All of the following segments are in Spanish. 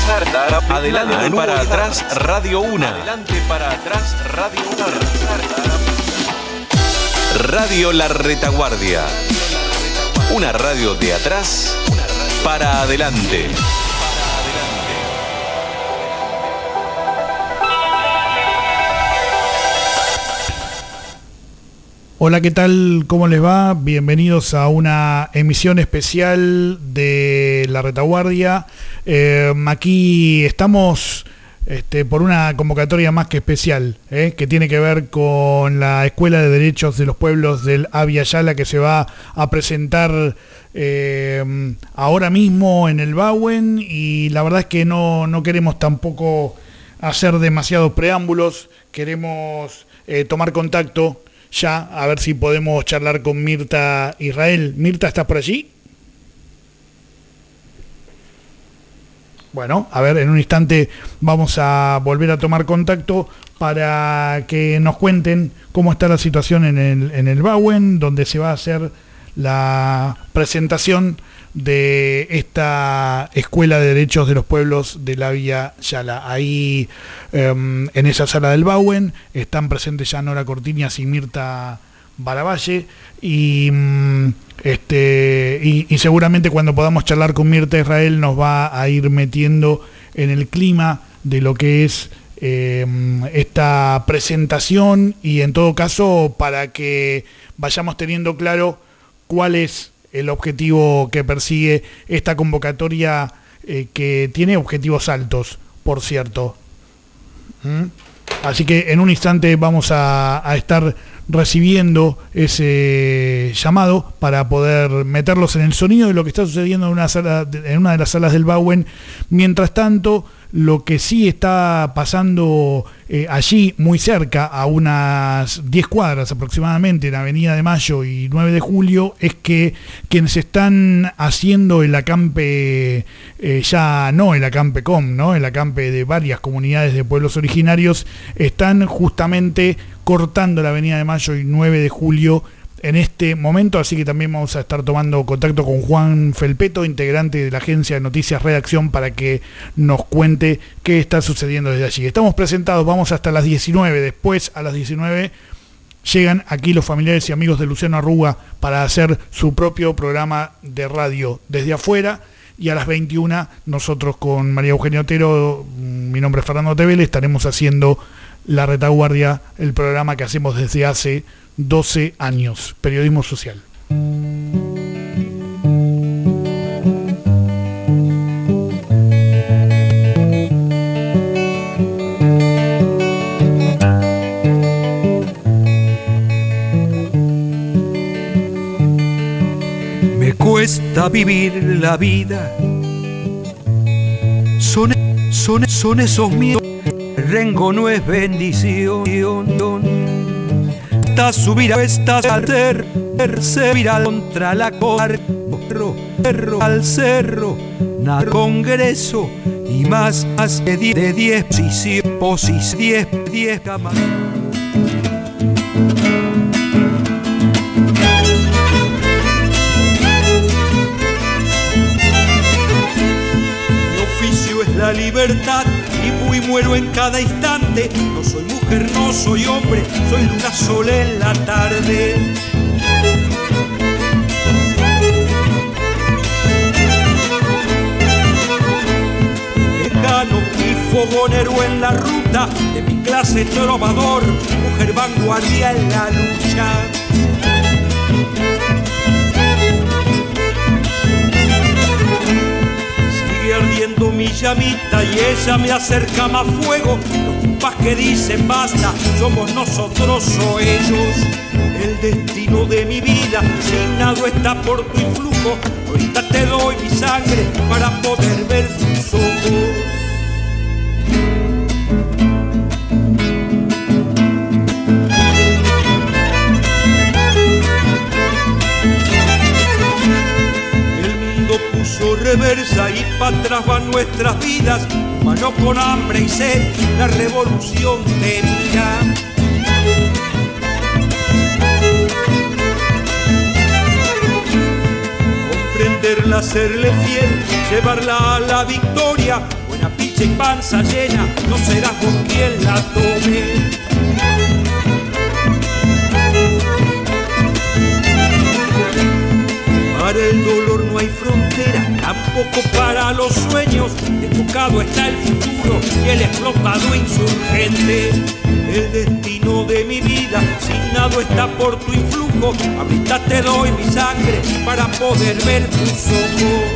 Adelante para atrás, Radio Una. Adelante para atrás, Radio Una. Radio La Retaguardia. Una radio de atrás para adelante. Hola, ¿qué tal? ¿Cómo les va? Bienvenidos a una emisión especial de La Retaguardia. Aquí estamos por una convocatoria más que especial, que tiene que ver con la Escuela de Derechos de los Pueblos del Abya Yala, que se va a presentar ahora mismo en el Bauen, y la verdad es que no queremos tampoco hacer demasiados preámbulos. Queremos tomar contacto ya, a ver si podemos charlar con Mirta Israel. Mirta, ¿estás por allí? Bueno, a ver, en un instante vamos a volver a tomar contacto para que nos cuenten cómo está la situación en el Bauen, donde se va a hacer la presentación de esta Escuela de Derechos de los Pueblos del Abya Yala. Ahí, en esa sala del Bauen, están presentes ya Nora Cortiñas y Mirta Baravalle, y seguramente cuando podamos charlar con Mirta Israel nos va a ir metiendo en el clima de lo que es esta presentación, y en todo caso para que vayamos teniendo claro cuál es el objetivo que persigue esta convocatoria, que tiene objetivos altos, por cierto. Así que en un instante vamos a estar recibiendo ese llamado para poder meterlos en el sonido de lo que está sucediendo en una de las salas del Bauen. Mientras tanto, lo que sí está pasando allí, muy cerca, a unas 10 cuadras aproximadamente, en Avenida de Mayo y 9 de Julio, es que quienes están haciendo el acampe, ya no el acampe COM, ¿no? El acampe de varias comunidades de pueblos originarios, están justamente cortando la Avenida de Mayo y 9 de Julio en este momento, así que también vamos a estar tomando contacto con Juan Felpeto, integrante de la agencia de noticias Redacción, para que nos cuente qué está sucediendo desde allí. Estamos presentados, vamos hasta las 19, después a las 19 llegan aquí los familiares y amigos de Luciano Arruga para hacer su propio programa de radio desde afuera, y a las 21 nosotros con María Eugenia Otero, mi nombre es Fernando Tevele, estaremos haciendo La Retaguardia, el programa que hacemos desde hace 12 años, periodismo social. Me cuesta vivir la vida, son esos miedos, rengo no es bendición. Subir a estas al servir contra la cerro al cerro, nada congreso y más de 10 posiciones, 10 camas. Mi oficio es la libertad, y muero en cada instante. No soy mujer, no soy hombre, soy luna sola en la tarde. Lejano y fogonero en la ruta de mi clase trovador, mujer vanguardia en la lucha. Ardiendo mi llamita y ella me acerca más fuego. Los compas que dicen basta, somos nosotros o ellos. El destino de mi vida, asignado está por tu influjo. Ahorita te doy mi sangre para poder ver tus ojos. Puso reversa y para atrás van nuestras vidas, humano con hambre y sed, la revolución te mira. Comprenderla, serle fiel, llevarla a la victoria, buena capiche y panza llena, no serás vos quien la tome. Para el dolor no hay frontera, tampoco para los sueños. Desbocado está el futuro y el explotado insurgente. El destino de mi vida, signado está por tu influjo. Ahorita te doy mi sangre para poder ver tus ojos.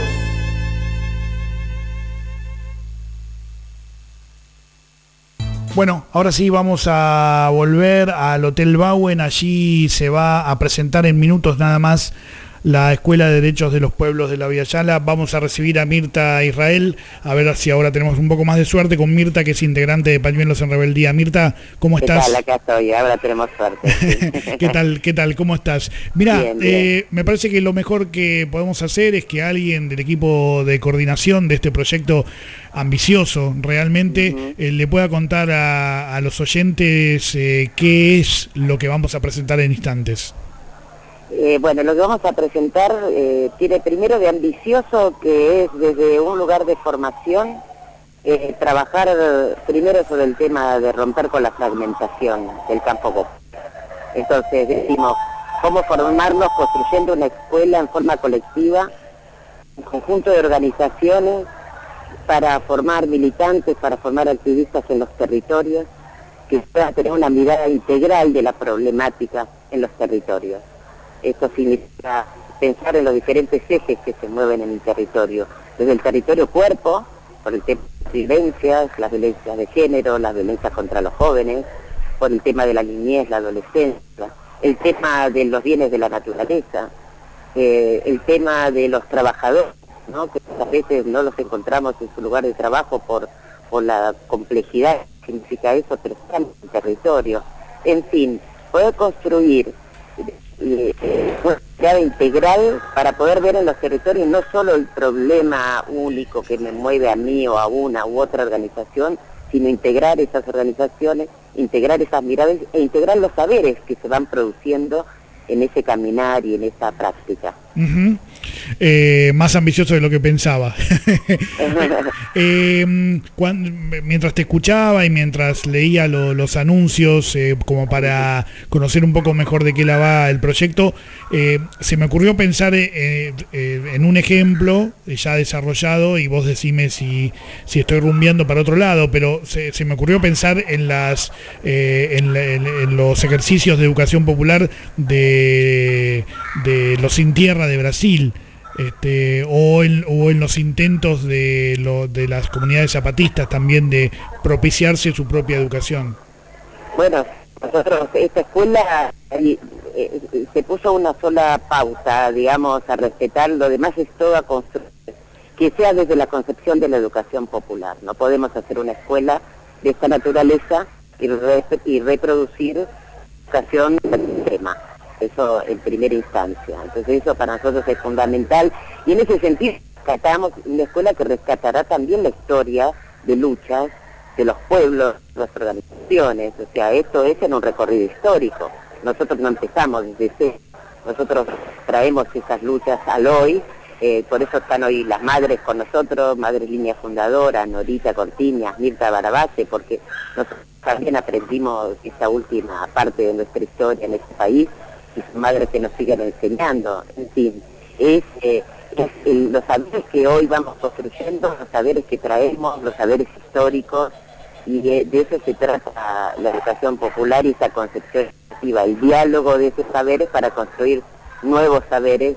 Bueno, ahora sí vamos a volver al Hotel Bauen. Allí se va a presentar en minutos nada más la Escuela de Derechos de los Pueblos de la Vía Yala. Vamos a recibir a Mirta Israel, a ver si ahora tenemos un poco más de suerte con Mirta, que es integrante de Pañuelos en Rebeldía. Mirta, ¿cómo estás? ¿Qué tal? Acá estoy, ahora tenemos suerte. Sí. ¿Qué tal? ¿Cómo estás? Mira, bien. Me parece que lo mejor que podemos hacer es que alguien del equipo de coordinación de este proyecto ambicioso realmente le pueda contar a los oyentes qué es lo que vamos a presentar en instantes. Bueno, lo que vamos a presentar tiene primero de ambicioso, que es desde un lugar de formación, trabajar primero sobre el tema de romper con la fragmentación del campo popular. Entonces decimos, cómo formarnos construyendo una escuela en forma colectiva, un conjunto de organizaciones para formar militantes, para formar activistas en los territorios, que puedan tener una mirada integral de la problemática en los territorios. Esto significa pensar en los diferentes ejes que se mueven en el territorio, desde el territorio cuerpo, por el tema de violencias, las violencias de género, las violencias contra los jóvenes, por el tema de la niñez, la adolescencia, el tema de los bienes de la naturaleza, el tema de los trabajadores, ¿no? Que a veces no los encontramos en su lugar de trabajo por la complejidad que significa eso, pero están en el territorio. En fin, poder construir una mirada integral para poder ver en los territorios no solo el problema único que me mueve a mí o a una u otra organización, sino integrar esas organizaciones, integrar esas miradas e integrar los saberes que se van produciendo en ese caminar y en esa práctica. Más ambicioso de lo que pensaba. Mientras te escuchaba y mientras leía los anuncios, como para conocer un poco mejor de qué la va el proyecto, se me ocurrió pensar en un ejemplo ya desarrollado, y vos decime si estoy rumbeando para otro lado, pero se me ocurrió pensar en los ejercicios de educación popular de los Sin Tierra de Brasil. O en los intentos de las comunidades zapatistas también de propiciarse su propia educación. Bueno, nosotros, esta escuela se puso una sola pauta, digamos, a respetar, lo demás es todo a construir, que sea desde la concepción de la educación popular. No podemos hacer una escuela de esta naturaleza y reproducir educación del sistema. Eso en primera instancia. Entonces eso para nosotros es fundamental, y en ese sentido rescatamos una escuela que rescatará también la historia de luchas de los pueblos, de las organizaciones. O sea, esto es en un recorrido histórico. Nosotros no empezamos desde cero, nosotros traemos esas luchas al hoy, por eso están hoy las madres con nosotros, Madres Línea Fundadora, Norita Cortiñas, Mirta Barabase, porque nosotros también aprendimos esa última parte de nuestra historia en este país, y sus madres que nos siguen enseñando. En fin, los saberes que hoy vamos construyendo, los saberes que traemos, los saberes históricos, y de eso se trata la educación popular y esa concepción educativa, el diálogo de esos saberes para construir nuevos saberes,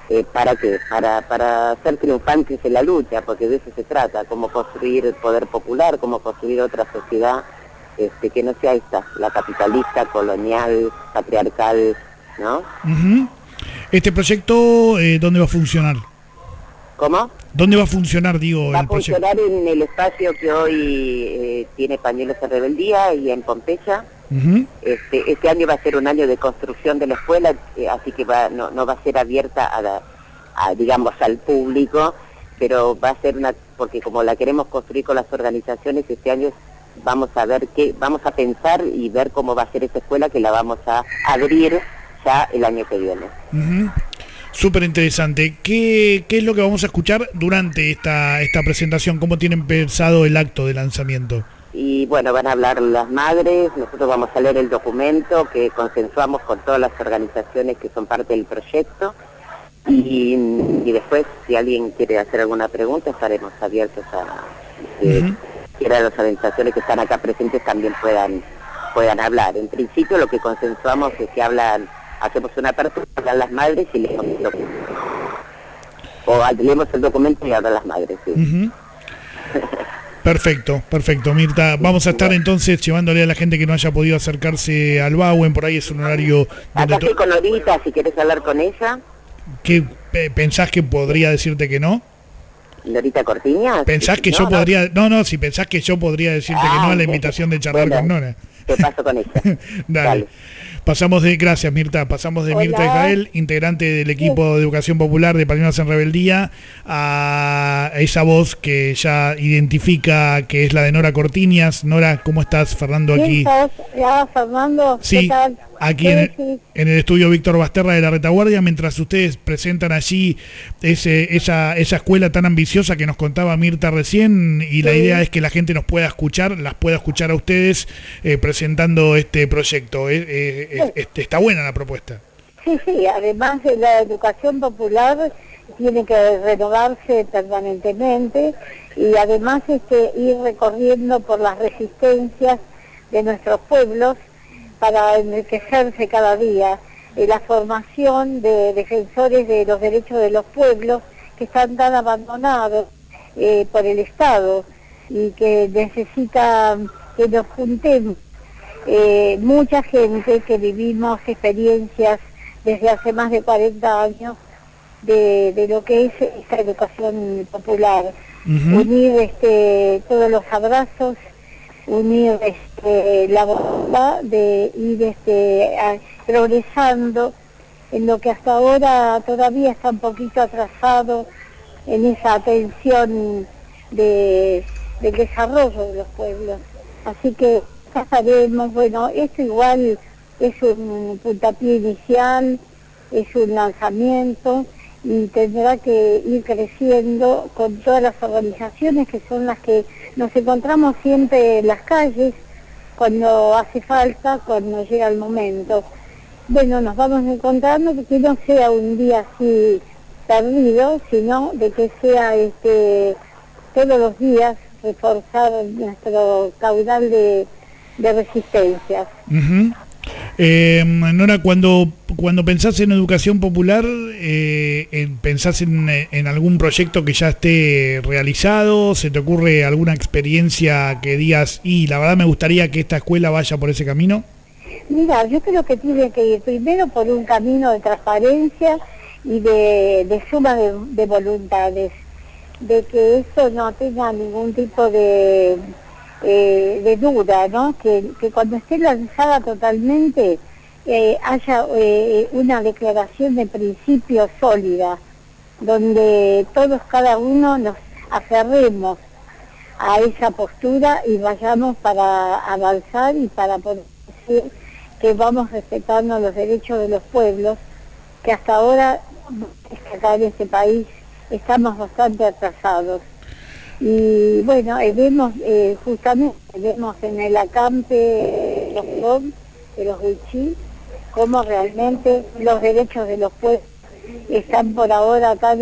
para ser triunfantes en la lucha, porque de eso se trata, cómo construir el poder popular, cómo construir otra sociedad que no sea esta, la capitalista, colonial, patriarcal, ¿no? Este proyecto, ¿dónde va a funcionar? ¿Cómo? ¿Dónde va a funcionar, digo, va el proyecto? Va a funcionar en el espacio que hoy tiene Pañuelos en Rebeldía y en Pompeya. Este año va a ser un año de construcción de la escuela, así que no va a ser abierta digamos, al público, pero va a ser porque como la queremos construir con las organizaciones, este año vamos a pensar y ver cómo va a ser esta escuela, que la vamos a abrir ya el año que viene. Súper interesante. ¿Qué es lo que vamos a escuchar durante esta presentación? ¿Cómo tienen pensado el acto de lanzamiento? Y bueno, van a hablar las madres, nosotros vamos a leer el documento que consensuamos con todas las organizaciones que son parte del proyecto y después si alguien quiere hacer alguna pregunta estaremos abiertos a que las organizaciones que están acá presentes también puedan hablar. En principio lo que consensuamos es que hacemos una apertura, hablan las madres y leemos el documento. Leemos el documento y hablan las madres, sí. Perfecto, Mirta. Vamos a estar entonces llevándole a la gente que no haya podido acercarse al Bauen, por ahí es un horario... Acá estoy con Norita, si querés hablar con ella. ¿Qué pensás que podría decirte que no? ¿Norita Cortiñas? ¿Pensás que yo podría...? No, si pensás que yo podría decirte que no a la invitación de charlar con Nora. Te paso con ella. Dale. Gracias Mirta, pasamos de Mirta Israel, integrante del equipo de Educación Popular de Palmeras en Rebeldía, a esa voz que ya identifica que es la de Nora Cortiñas. Nora, ¿cómo estás? Fernando aquí. ¿Estás? Fernando, sí, ¿qué tal? Aquí en el estudio Víctor Basterra de la Retaguardia, mientras ustedes presentan allí esa escuela tan ambiciosa que nos contaba Mirta recién, y la idea es que la gente nos pueda escuchar, las pueda escuchar a ustedes presentando este proyecto. Está buena la propuesta. Sí, además de la educación popular tiene que renovarse permanentemente y además ir recorriendo por las resistencias de nuestros pueblos para enriquecerse cada día. La formación de defensores de los derechos de los pueblos que están tan abandonados por el Estado y que necesitan que nos juntemos. Mucha gente que vivimos experiencias desde hace más de 40 años de lo que es esta educación popular. Unir todos los abrazos, unir la voluntad de ir progresando en lo que hasta ahora todavía está un poquito atrasado en esa atención del desarrollo de los pueblos. Así que ya sabemos, bueno, esto igual es un puntapié inicial, es un lanzamiento y tendrá que ir creciendo con todas las organizaciones que son las que nos encontramos siempre en las calles cuando hace falta, cuando llega el momento. Bueno, nos vamos encontrando, que no sea un día así perdido, sino de que sea todos los días reforzar nuestro caudal de resistencias. Nora, cuando pensás en educación popular, ¿pensás en algún proyecto que ya esté realizado? ¿Se te ocurre alguna experiencia que digas, y la verdad me gustaría que esta escuela vaya por ese camino? Mira, yo creo que tiene que ir primero por un camino de transparencia y de suma de voluntades, de que eso no tenga ningún tipo de duda, ¿no? Que cuando esté lanzada totalmente haya una declaración de principio sólida, donde todos, cada uno, nos aferremos a esa postura y vayamos para avanzar y para poder decir que vamos respetando los derechos de los pueblos, que hasta ahora, acá en este país, estamos bastante atrasados. Y bueno, vemos en el acampe de los Huichí, cómo realmente los derechos de los pueblos están por ahora tan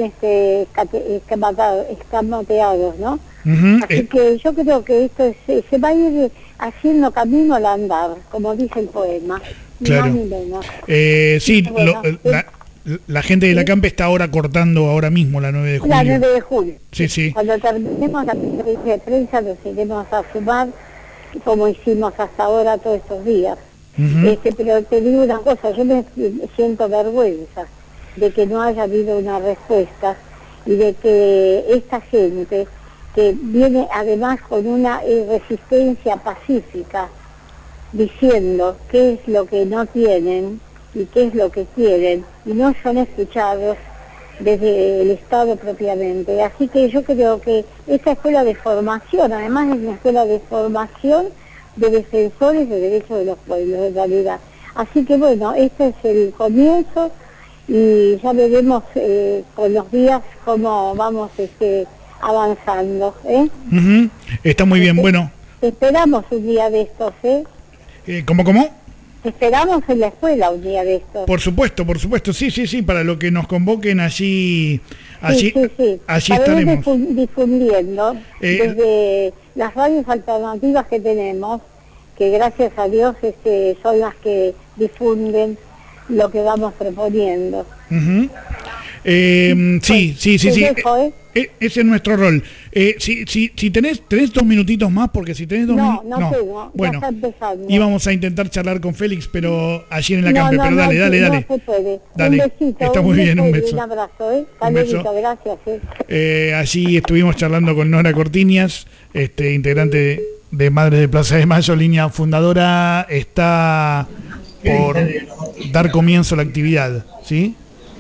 escamoteados, ¿no? Así que yo creo que esto se va a ir haciendo camino al andar, como dice el poema, claro. Ni más ni menos. Sí, bueno, la gente de la CAMPE está ahora cortando ahora mismo la 9 de julio. La 9 de julio. Sí. Cuando terminemos la conferencia de prensa nos iremos a sumar, como hicimos hasta ahora todos estos días. Pero te digo una cosa, yo me siento vergüenza de que no haya habido una respuesta y de que esta gente que viene además con una resistencia pacífica, diciendo qué es lo que no tienen y qué es lo que quieren, y no son escuchados desde el Estado propiamente. Así que yo creo que esta escuela de formación, además es una escuela de formación de defensores de derechos de los pueblos, en realidad. Así que bueno, este es el comienzo y ya veremos con los días cómo vamos avanzando. Uh-huh. Está muy bien, bueno. Te esperamos un día de estos, ¿Cómo? Te esperamos en la escuela un día de estos. Por supuesto, sí, para lo que nos convoquen allí Sí. allí para estaremos. Ir difundiendo desde las radios alternativas que tenemos, que gracias a Dios son las que difunden lo que vamos proponiendo. Uh-huh. Sí. Dejo, ese es nuestro rol. Si tenés 2 minutitos más, porque si tenés 2 minutos... No tengo, bueno, ya está empezando. íbamos a intentar charlar con Félix, pero allí en la campe, pero dale. No se puede. Dale. Un besito. Está muy bien, un beso. Un abrazo, Hasta luego, gracias. Allí estuvimos charlando con Nora Cortiñas, integrante de Madres de Plaza de Mayo, línea fundadora. Está por dar comienzo a la actividad, ¿sí?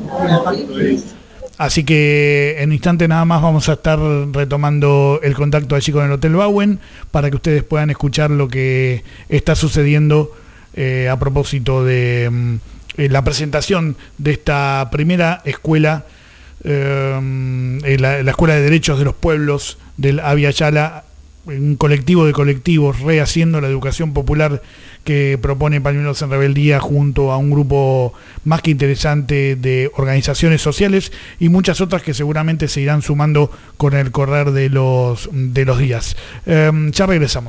Así que en instante nada más vamos a estar retomando el contacto allí con el Hotel Bauen para que ustedes puedan escuchar lo que está sucediendo a propósito de la presentación de esta primera escuela, la Escuela de Derechos de los Pueblos del Abya Yala, un colectivo de colectivos rehaciendo la educación popular que propone Pañuelos en Rebeldía junto a un grupo más que interesante de organizaciones sociales y muchas otras que seguramente se irán sumando con el correr de los días. Ya regresamos.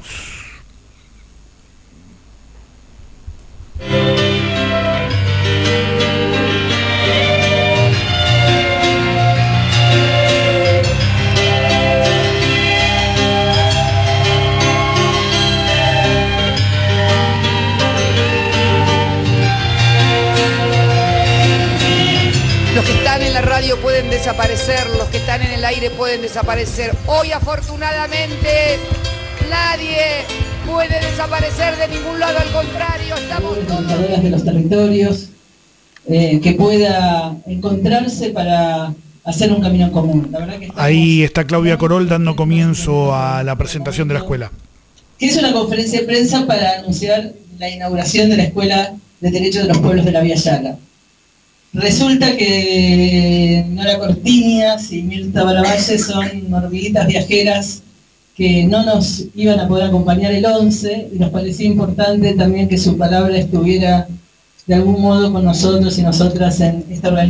Los que están en la radio pueden desaparecer, los que están en el aire pueden desaparecer. Hoy, afortunadamente, nadie puede desaparecer de ningún lado, al contrario, estamos todos... de los territorios, que pueda encontrarse para hacer un camino en común. La verdad que ahí está Claudia Corol dando comienzo a la presentación de la escuela. Que es una conferencia de prensa para anunciar la inauguración de la Escuela de Derechos de los Pueblos de la Abya Yala. Resulta que Nora Cortiñas y Mirta Baravalle son hormiguitas viajeras que no nos iban a poder acompañar el 11 y nos parecía importante también que su palabra estuviera de algún modo con nosotros y nosotras en esta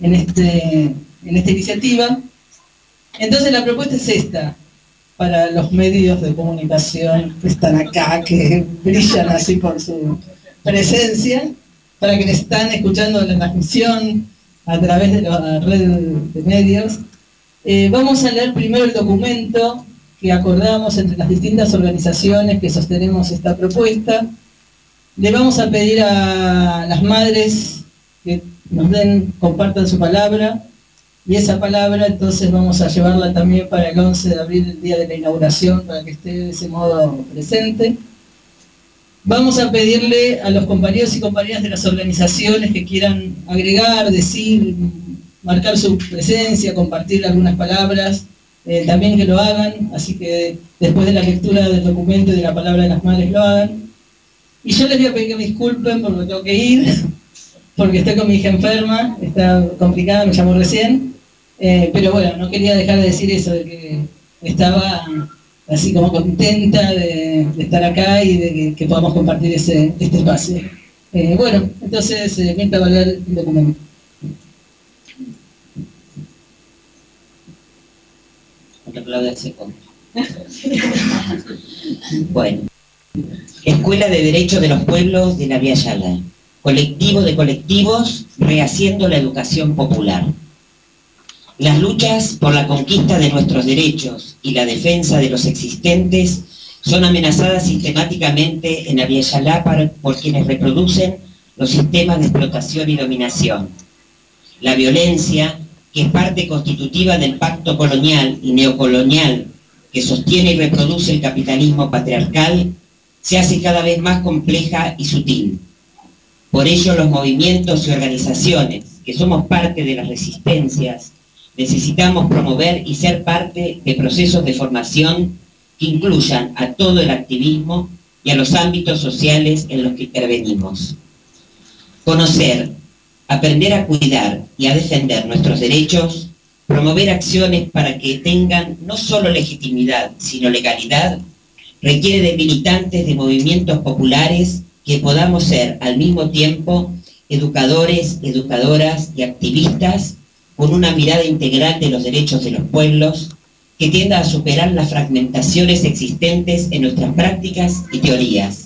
iniciativa. Entonces la propuesta es esta, para los medios de comunicación que están acá, que brillan así por su presencia, para quienes están escuchando la transmisión a través de la red de medios. Vamos a leer primero el documento que acordamos entre las distintas organizaciones que sostenemos esta propuesta. Le vamos a pedir a las madres que nos compartan su palabra, y esa palabra entonces vamos a llevarla también para el 11 de abril, el día de la inauguración, para que esté de ese modo presente. Vamos a pedirle a los compañeros y compañeras de las organizaciones que quieran agregar, decir, marcar su presencia, compartir algunas palabras, también que lo hagan, así que después de la lectura del documento y de la palabra de las madres lo hagan. Y yo les voy a pedir que me disculpen porque tengo que ir, porque estoy con mi hija enferma, está complicada, me llamó recién, pero bueno, no quería dejar de decir eso, de que estaba así como contenta de estar acá y de que podamos compartir este espacio. Bueno, entonces Mirta va a leer el documento. Bueno, Escuela de Derechos de los Pueblos de la Abya Yala, colectivo de colectivos rehaciendo la educación popular. Las luchas por la conquista de nuestros derechos y la defensa de los existentes son amenazadas sistemáticamente en Abya Yala por quienes reproducen los sistemas de explotación y dominación. La violencia, que es parte constitutiva del pacto colonial y neocolonial que sostiene y reproduce el capitalismo patriarcal, se hace cada vez más compleja y sutil. Por ello, los movimientos y organizaciones que somos parte de las resistencias necesitamos promover y ser parte de procesos de formación que incluyan a todo el activismo y a los ámbitos sociales en los que intervenimos. Conocer Aprender a cuidar y a defender nuestros derechos, promover acciones para que tengan no solo legitimidad, sino legalidad, requiere de militantes de movimientos populares que podamos ser al mismo tiempo educadores, educadoras y activistas con una mirada integral de los derechos de los pueblos que tienda a superar las fragmentaciones existentes en nuestras prácticas y teorías.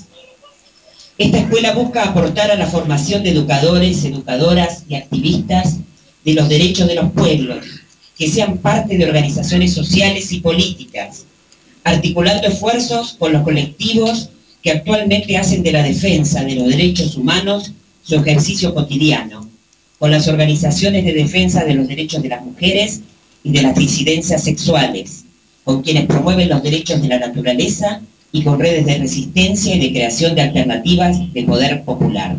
Esta escuela busca aportar a la formación de educadores, educadoras y activistas de los derechos de los pueblos, que sean parte de organizaciones sociales y políticas, articulando esfuerzos con los colectivos que actualmente hacen de la defensa de los derechos humanos su ejercicio cotidiano, con las organizaciones de defensa de los derechos de las mujeres y de las disidencias sexuales, con quienes promueven los derechos de la naturaleza y con redes de resistencia y de creación de alternativas de poder popular.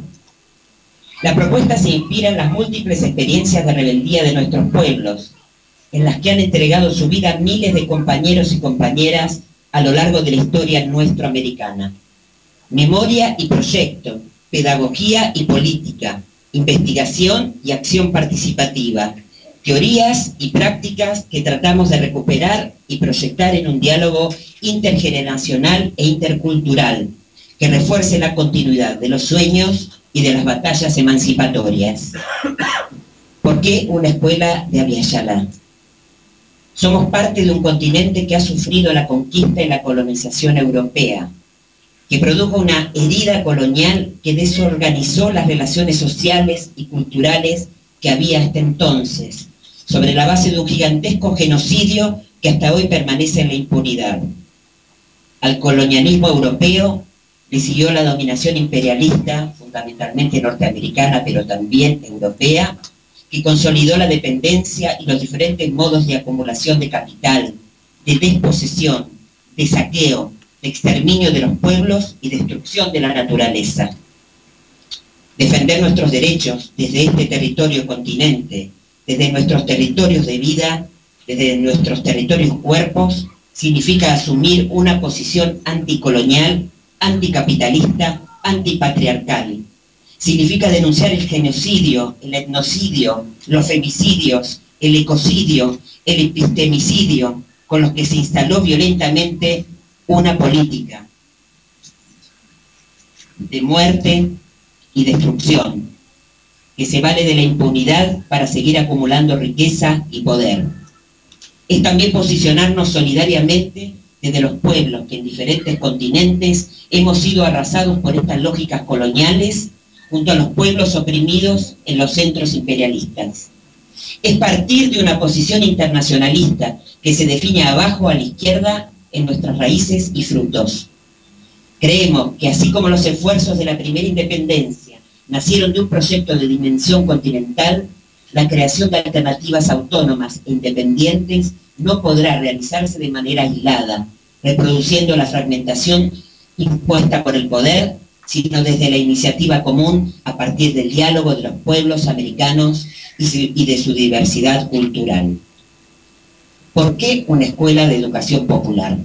La propuesta se inspira en las múltiples experiencias de rebeldía de nuestros pueblos, en las que han entregado su vida miles de compañeros y compañeras a lo largo de la historia nuestroamericana. Memoria y proyecto, pedagogía y política, investigación y acción participativa, teorías y prácticas que tratamos de recuperar y proyectar en un diálogo intergeneracional e intercultural que refuerce la continuidad de los sueños y de las batallas emancipatorias. ¿Por qué una escuela de Abya Yala? Somos parte de un continente que ha sufrido la conquista y la colonización europea, que produjo una herida colonial que desorganizó las relaciones sociales y culturales que había hasta entonces, sobre la base de un gigantesco genocidio que hasta hoy permanece en la impunidad. Al colonialismo europeo le siguió la dominación imperialista, fundamentalmente norteamericana, pero también europea, que consolidó la dependencia y los diferentes modos de acumulación de capital, de desposesión, de saqueo, de exterminio de los pueblos y destrucción de la naturaleza. Defender nuestros derechos desde este territorio continente, desde nuestros territorios de vida, desde nuestros territorios cuerpos, significa asumir una posición anticolonial, anticapitalista, antipatriarcal. Significa denunciar el genocidio, el etnocidio, los femicidios, el ecocidio, el epistemicidio, con los que se instaló violentamente una política de muerte y destrucción, que se vale de la impunidad para seguir acumulando riqueza y poder. Es también posicionarnos solidariamente desde los pueblos que en diferentes continentes hemos sido arrasados por estas lógicas coloniales, junto a los pueblos oprimidos en los centros imperialistas. Es partir de una posición internacionalista que se define abajo a la izquierda en nuestras raíces y frutos. Creemos que así como los esfuerzos de la primera independencia nacieron de un proyecto de dimensión continental, la creación de alternativas autónomas e independientes no podrá realizarse de manera aislada, reproduciendo la fragmentación impuesta por el poder, sino desde la iniciativa común a partir del diálogo de los pueblos americanos y de su diversidad cultural. ¿Por qué una escuela de educación popular?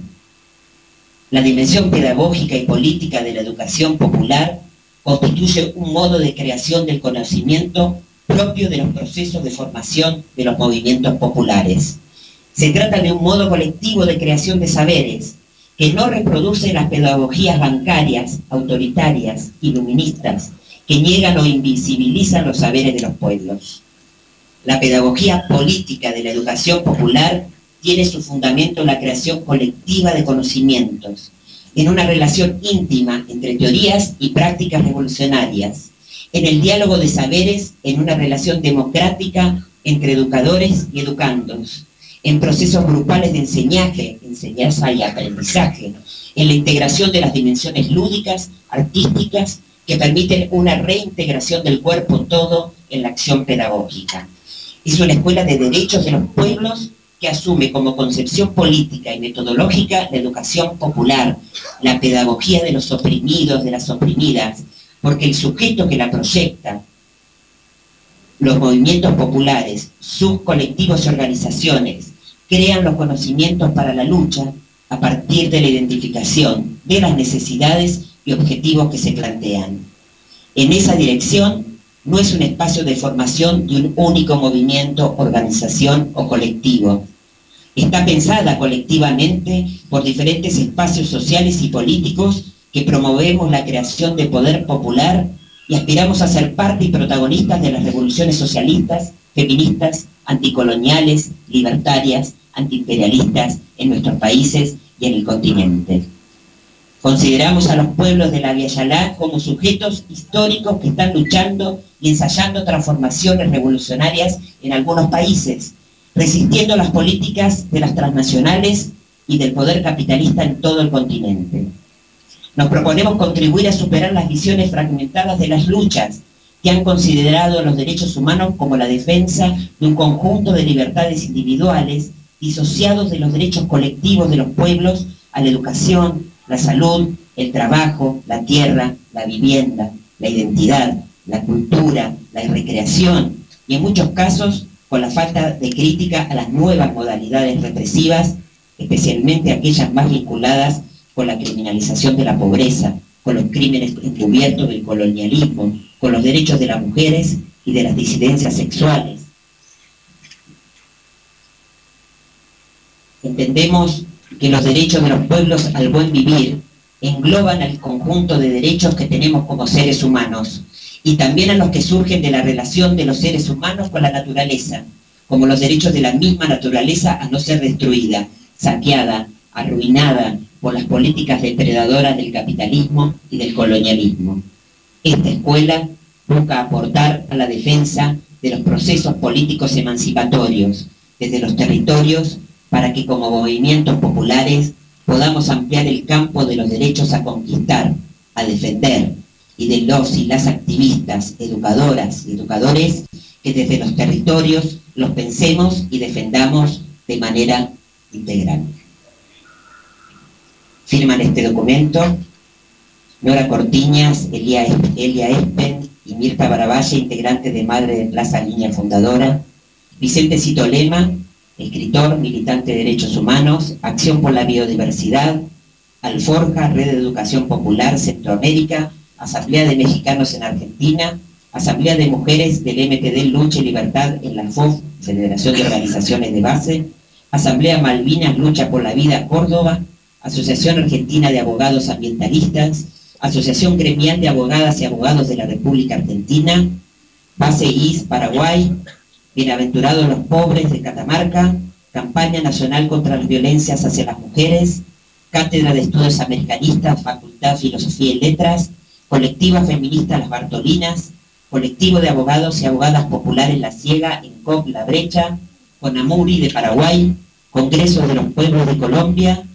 La dimensión pedagógica y política de la educación popular constituye un modo de creación del conocimiento propio de los procesos de formación de los movimientos populares. Se trata de un modo colectivo de creación de saberes, que no reproduce las pedagogías bancarias, autoritarias, iluministas, que niegan o invisibilizan los saberes de los pueblos. La pedagogía política de la educación popular tiene su fundamento en la creación colectiva de conocimientos, en una relación íntima entre teorías y prácticas revolucionarias, en el diálogo de saberes, en una relación democrática entre educadores y educandos, en procesos grupales de enseñanza y aprendizaje, en la integración de las dimensiones lúdicas, artísticas, que permiten una reintegración del cuerpo todo en la acción pedagógica. Es una escuela de derechos de los pueblos que asume como concepción política y metodológica la educación popular, la pedagogía de los oprimidos, de las oprimidas, porque el sujeto que la proyecta, los movimientos populares, sus colectivos y organizaciones, crean los conocimientos para la lucha a partir de la identificación de las necesidades y objetivos que se plantean. En esa dirección, no es un espacio de formación de un único movimiento, organización o colectivo. Está pensada colectivamente por diferentes espacios sociales y políticos que promovemos la creación de poder popular y aspiramos a ser parte y protagonistas de las revoluciones socialistas, feministas, anticoloniales, libertarias, antiimperialistas en nuestros países y en el continente. Consideramos a los pueblos de la Via Yala como sujetos históricos que están luchando y ensayando transformaciones revolucionarias en algunos países, resistiendo las políticas de las transnacionales y del poder capitalista en todo el continente. Nos proponemos contribuir a superar las visiones fragmentadas de las luchas que han considerado los derechos humanos como la defensa de un conjunto de libertades individuales disociados de los derechos colectivos de los pueblos a la educación, la salud, el trabajo, la tierra, la vivienda, la identidad, la cultura, la recreación y en muchos casos con la falta de crítica a las nuevas modalidades represivas, especialmente aquellas más vinculadas con la criminalización de la pobreza, con los crímenes encubiertos del colonialismo, con los derechos de las mujeres y de las disidencias sexuales. Entendemos que los derechos de los pueblos al buen vivir engloban el conjunto de derechos que tenemos como seres humanos y también a los que surgen de la relación de los seres humanos con la naturaleza, como los derechos de la misma naturaleza a no ser destruida, saqueada, arruinada por las políticas depredadoras del capitalismo y del colonialismo. Esta escuela busca aportar a la defensa de los procesos políticos emancipatorios desde los territorios para que como movimientos populares podamos ampliar el campo de los derechos a conquistar, a defender, y de los y las activistas, educadoras y educadores que desde los territorios los pensemos y defendamos de manera integral. Firman este documento Nora Cortiñas, Elia Espen y Mirta Baravalle, integrantes de Madre de Plaza Línea fundadora, Vicente Cito Lema, escritor, militante de derechos humanos, Acción por la Biodiversidad, Alforja, Red de Educación Popular Centroamérica, Asamblea de Mexicanos en Argentina, Asamblea de Mujeres del MTD Lucha y Libertad en la FOF, Federación de Organizaciones de Base, Asamblea Malvinas Lucha por la Vida Córdoba, Asociación Argentina de Abogados Ambientalistas, Asociación Gremial de Abogadas y Abogados de la República Argentina, Base IS Paraguay, Bienaventurados los Pobres de Catamarca, Campaña Nacional contra las Violencias hacia las Mujeres, Cátedra de Estudios Americanistas, Facultad de Filosofía y Letras, Colectiva Feminista Las Bartolinas, Colectivo de Abogados y Abogadas Populares La Ciega, ENCOP La Brecha, CONAMURI de Paraguay, Congreso de los Pueblos de Colombia,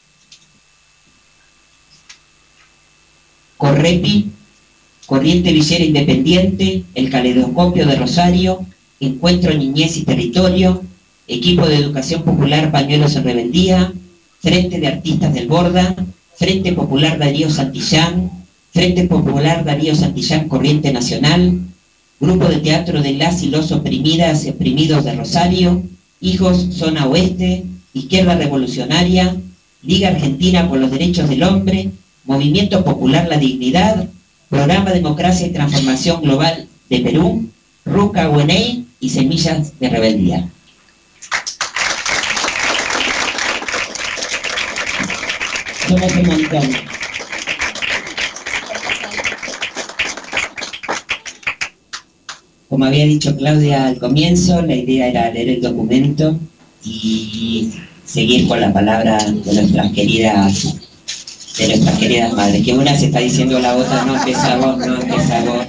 Correpi, Corriente Villera Independiente, El Caleidoscopio de Rosario, Encuentro Niñez y Territorio, Equipo de Educación Popular Pañuelos en Rebeldía, Frente de Artistas del Borda, Frente Popular Darío Santillán, Frente Popular Darío Santillán Corriente Nacional, Grupo de Teatro de las y los Oprimidas y Oprimidos de Rosario, Hijos Zona Oeste, Izquierda Revolucionaria, Liga Argentina por los Derechos del Hombre, Movimiento Popular La Dignidad, Programa Democracia y Transformación Global de Perú, Ruca UNEI y Semillas de Rebeldía. Somos un montón. Como había dicho Claudia al comienzo, la idea era leer el documento y seguir con la palabra de nuestras queridas madres, que una se está diciendo a la otra, no empieza vos, no empieza vos.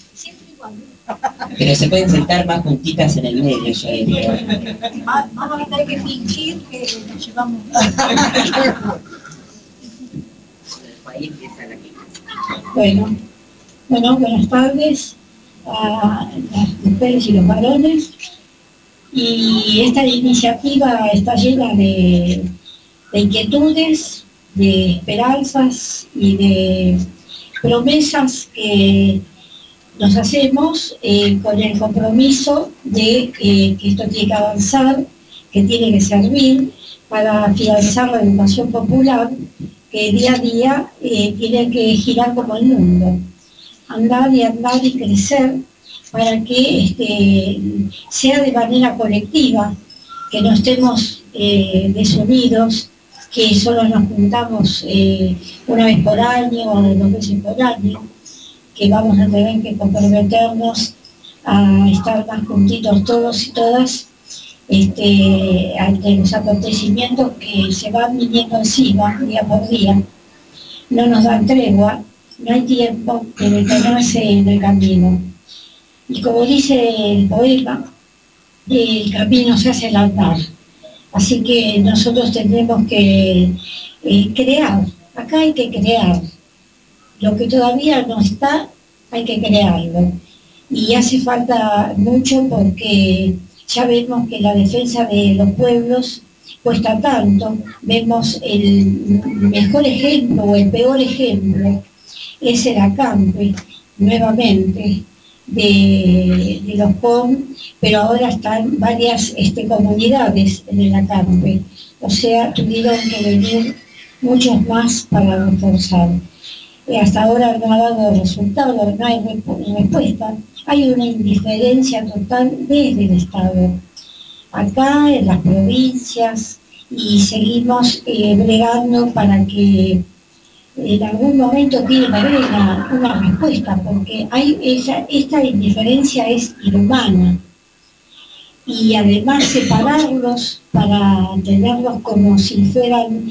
Pero se pueden sentar más juntitas en el medio, yo diría. Vamos a tener que fingir que nos llevamos. Bueno, buenas tardes a las mujeres y los varones. Y esta iniciativa está llena de inquietudes, de esperanzas y de promesas que nos hacemos con el compromiso de que esto tiene que avanzar, que tiene que servir para afianzar la educación popular, que día a día tiene que girar como el mundo, andar y crecer para que sea de manera colectiva, que no estemos desunidos, que solo nos juntamos una vez por año o 2 veces por año, que vamos a tener que comprometernos a estar más juntitos todos y todas ante los acontecimientos que se van viniendo encima día por día. No nos dan tregua, no hay tiempo de detenerse en el camino. Y como dice el poema, el camino se hace al andar. Así que nosotros tendremos que crear, acá hay que crear. Lo que todavía no está, hay que crearlo. Y hace falta mucho porque ya vemos que la defensa de los pueblos cuesta tanto. Vemos el mejor ejemplo o el peor ejemplo es el acampe, nuevamente, de los POM, pero ahora están varias comunidades en el acampe. O sea, tuvieron que venir muchos más para reforzar. Hasta ahora no ha dado resultado, no hay respuesta. Hay una indiferencia total desde el Estado. Acá, en las provincias, y seguimos bregando para que en algún momento tiene que haber una respuesta, porque esta indiferencia es inhumana. Y además separarlos para tenerlos como si fueran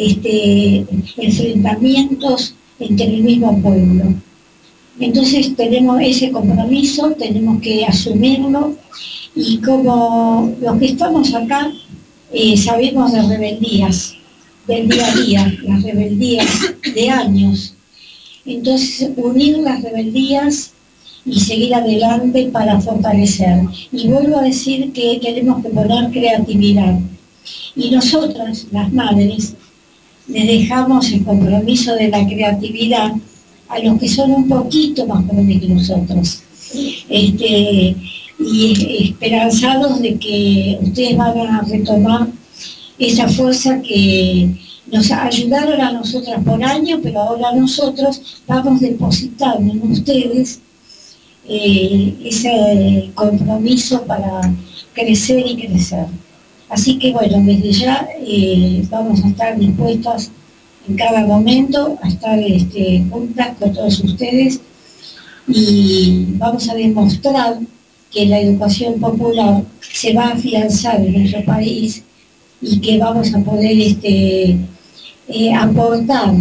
enfrentamientos entre el mismo pueblo. Entonces tenemos ese compromiso, tenemos que asumirlo, y como los que estamos acá sabemos de rebeldías del día a día, las rebeldías de años. Entonces unir las rebeldías y seguir adelante para fortalecer. Y vuelvo a decir que tenemos que poner creatividad. Y nosotras, las madres, les dejamos el compromiso de la creatividad a los que son un poquito más jóvenes que nosotros. Y esperanzados de que ustedes van a retomar esa fuerza que nos ayudaron a nosotras por año, pero ahora nosotros vamos depositando en ustedes ese compromiso para crecer y crecer. Así que bueno, desde ya vamos a estar dispuestas en cada momento a estar juntas con todos ustedes, y vamos a demostrar que la educación popular se va a afianzar en nuestro país y que vamos a poder aportar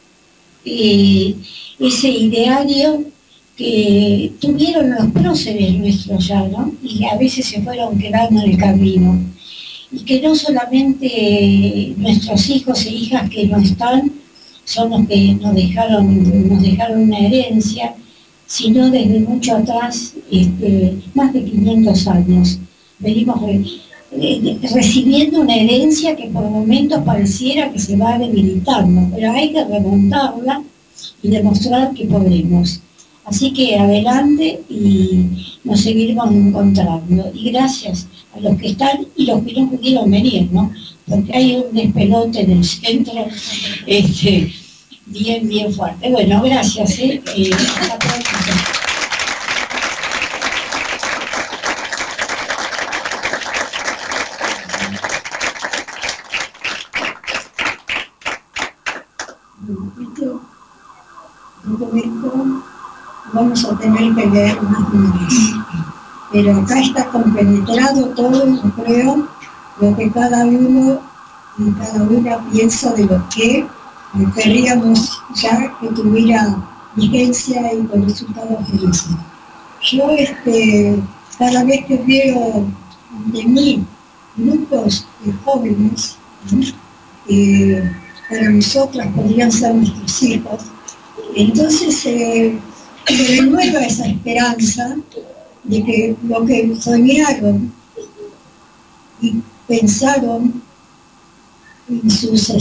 ese ideario que tuvieron los próceres nuestros ya, ¿no? Y a veces se fueron quedando en el camino. Y que no solamente nuestros hijos e hijas que no están son los que nos dejaron una herencia, sino desde mucho atrás, más de 500 años. Venimos recibiendo una herencia que por momentos pareciera que se va debilitando, pero hay que remontarla y demostrar que podemos. Así que adelante y nos seguiremos encontrando. Y gracias a los que están y los que no pudieron venir, ¿no? Porque hay un despelote en el centro bien fuerte. Bueno, gracias. Hasta pronto. Documento vamos a tener que leer unas líneas, pero acá está compenetrado todo, yo creo, lo que cada uno y cada una piensa de lo que querríamos ya que tuviera vigencia y con resultados felices. Yo cada vez que veo de mí grupos de jóvenes, para nosotras podrían ser nuestros hijos, entonces se renueva esa esperanza de que lo que soñaron y pensaron en sus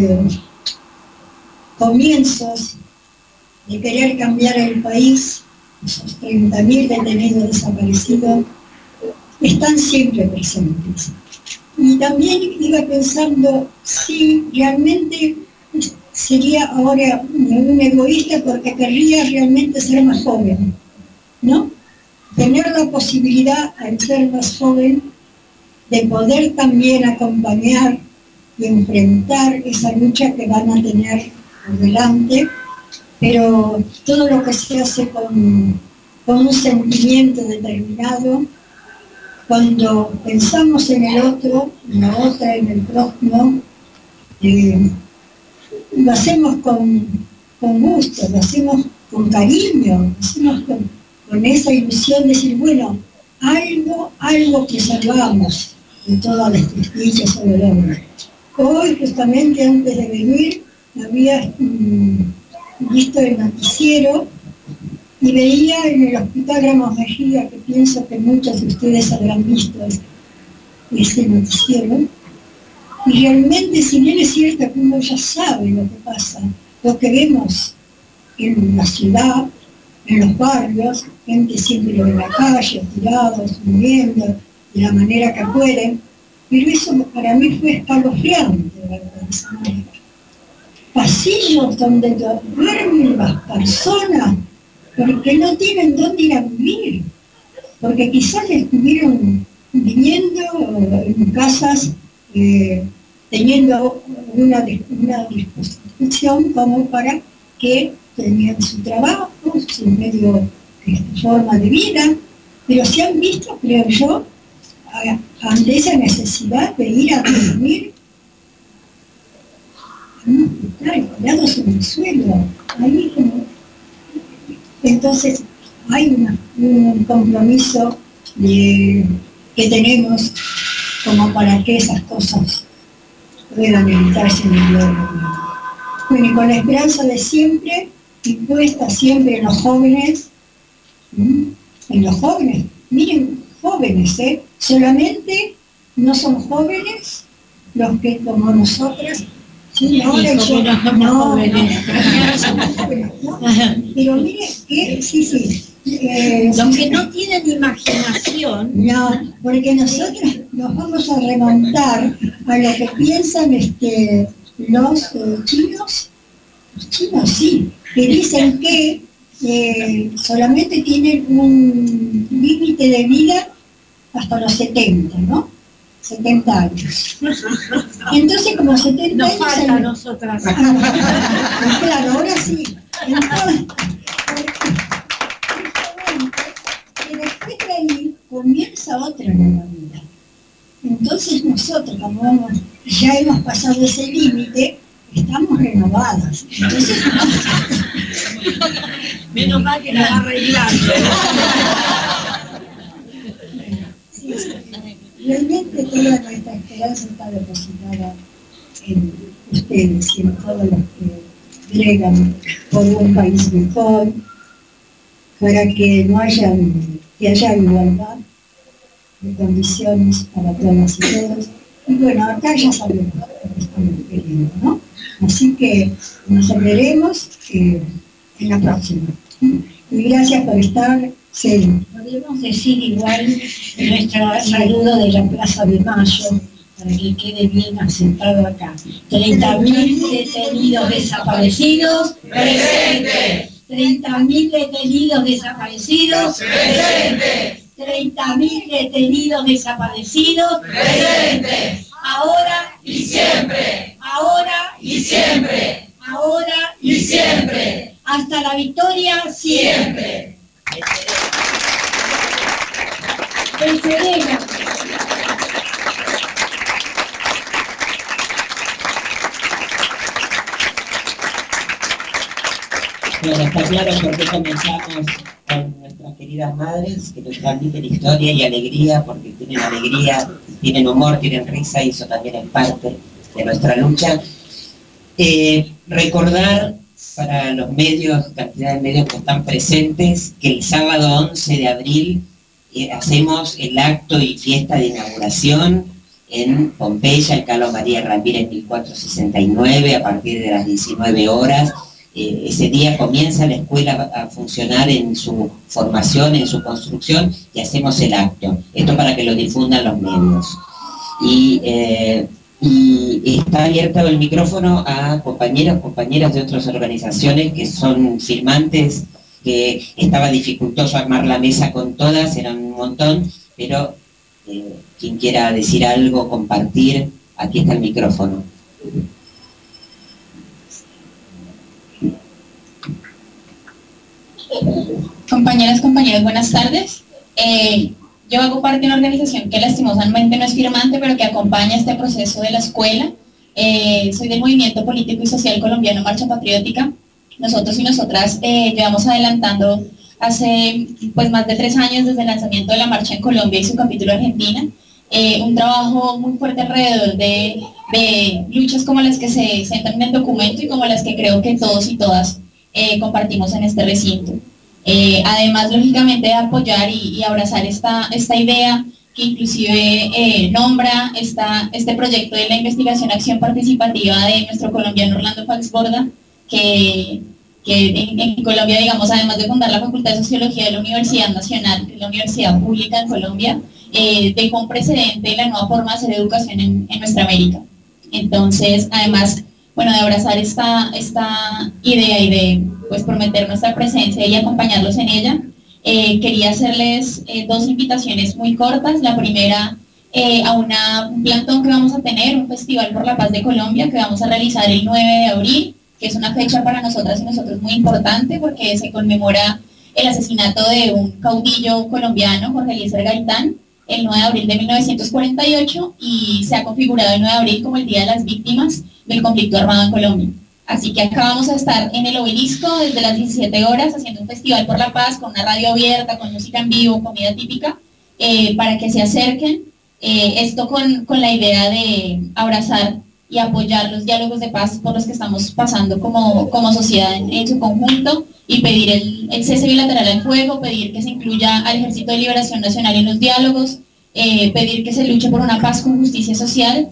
comienzos de querer cambiar el país, esos 30.000 detenidos desaparecidos, están siempre presentes. Y también iba pensando si realmente sería ahora un egoísta porque querría realmente ser más joven, ¿no? tener la posibilidad, al ser más joven, de poder también acompañar y enfrentar esa lucha que van a tener por delante, pero todo lo que se hace con un sentimiento determinado, cuando pensamos en el otro, en la otra, en el prójimo, lo hacemos con gusto, lo hacemos con cariño, lo hacemos con esa ilusión de decir, bueno, algo que salvamos de todas las desdichas sobre el hombre. Hoy, justamente antes de venir, había visto el noticiero y veía en el Hospital Ramos Mejía, que pienso que muchos de ustedes habrán visto ese noticiero, y realmente, si bien es cierto que uno ya sabe lo que pasa, lo que vemos en la ciudad, en los barrios, gente siempre en la calle, tirados, muriendo, de la manera que pueden, pero eso para mí fue escalofriante, ¿verdad? De esa manera. Pasillos donde duermen las personas, porque no tienen dónde ir a vivir, porque quizás estuvieron viviendo en casas teniendo una disposición como para que tenían su trabajo, su medio, forma de vida, pero se han visto, creo yo, ante esa necesidad de ir a dormir en un hospital, tirados en el suelo, ahí como. Entonces hay un compromiso que tenemos como para que esas cosas puedan evitarse en el mundo. Bueno, y con la esperanza de siempre, y puesta siempre en los jóvenes, miren, jóvenes, solamente no son jóvenes los que como nosotras, sí, ahora yo, no, pero miren que, sí, los que no tienen imaginación. No, porque nosotros nos vamos a remontar a lo que piensan los chinos. Los chinos sí, que dicen que solamente tienen un límite de vida hasta los 70, ¿no? 70 años. Entonces, como 70 nos años... falta a nosotras. Claro, ahora sí. Entonces, que después de ahí comienza otra nueva vida. Entonces nosotros, como ya hemos pasado ese límite, estamos renovadas. Entonces, menos mal que la va arreglando. Sí. Realmente toda nuestra esperanza está depositada en ustedes y en todos los que bregan por un país mejor, para que haya igualdad de condiciones para todas y todos. Y bueno, acá ya sabemos lo que estamos queriendo, ¿no? Así que nos veremos en la próxima. Y gracias por estar. Sí. Podemos decir igual nuestro saludo de la Plaza de Mayo, para que quede bien asentado acá. 30.000 detenidos desaparecidos. ¡Presente! 30.000 detenidos desaparecidos. ¡Presente! 30.000 detenidos desaparecidos. ¡Presente! Ahora y siempre. Ahora y siempre. Ahora y siempre. Hasta la victoria siempre. Venceremos. Bueno, está claro por qué comenzamos con nuestras queridas madres, que nos transmiten historia y alegría, porque tienen alegría, tienen humor, tienen risa, y eso también es parte de nuestra lucha. Recordar para los medios, cantidad de medios que están presentes, que el sábado 11 de abril hacemos el acto y fiesta de inauguración en Pompeya, en Carlos María Ramírez 1469, a partir de las 19 horas. Ese día comienza la escuela a funcionar en su formación, en su construcción, y hacemos el acto. Esto para que lo difundan los medios. Y está abierto el micrófono a compañeras de otras organizaciones que son firmantes que estaba dificultoso armar la mesa con todas, eran un montón, pero quien quiera decir algo, compartir, aquí está el micrófono. Compañeras, compañeros, buenas tardes. Yo hago parte de una organización que lastimosamente no es firmante, pero que acompaña este proceso de la escuela. Soy del movimiento político y social colombiano Marcha Patriótica. Nosotros y nosotras llevamos adelantando hace pues más de 3 años desde el lanzamiento de la marcha en Colombia y su capítulo Argentina, un trabajo muy fuerte alrededor de luchas como las que se centran en el documento y como las que creo que todos y todas compartimos en este recinto. Además, lógicamente, de apoyar y abrazar esta idea que inclusive nombra este proyecto de la investigación acción participativa de nuestro colombiano Orlando Fax Borda, que en Colombia, digamos, además de fundar la Facultad de Sociología de la Universidad Nacional, que es la universidad pública en Colombia, dejó un precedente de la nueva forma de hacer educación en nuestra América. Entonces, además, bueno, de abrazar esta idea y de pues prometer nuestra presencia y acompañarlos en ella, quería hacerles 2 invitaciones muy cortas. La primera, a un plantón que vamos a tener, un festival por la paz de Colombia que vamos a realizar el 9 de abril, que es una fecha para nosotras y nosotros muy importante porque se conmemora el asesinato de un caudillo colombiano, Jorge Eliezer Gaitán, el 9 de abril de 1948, y se ha configurado el 9 de abril como el Día de las Víctimas del Conflicto Armado en Colombia. Así que acá vamos a estar en el Obelisco desde las 17 horas haciendo un festival por la paz con una radio abierta, con música en vivo, comida típica, para que se acerquen. Esto con la idea de abrazar y apoyar los diálogos de paz por los que estamos pasando como sociedad en su conjunto, y pedir el cese bilateral al fuego, pedir que se incluya al Ejército de Liberación Nacional en los diálogos, pedir que se luche por una paz con justicia social.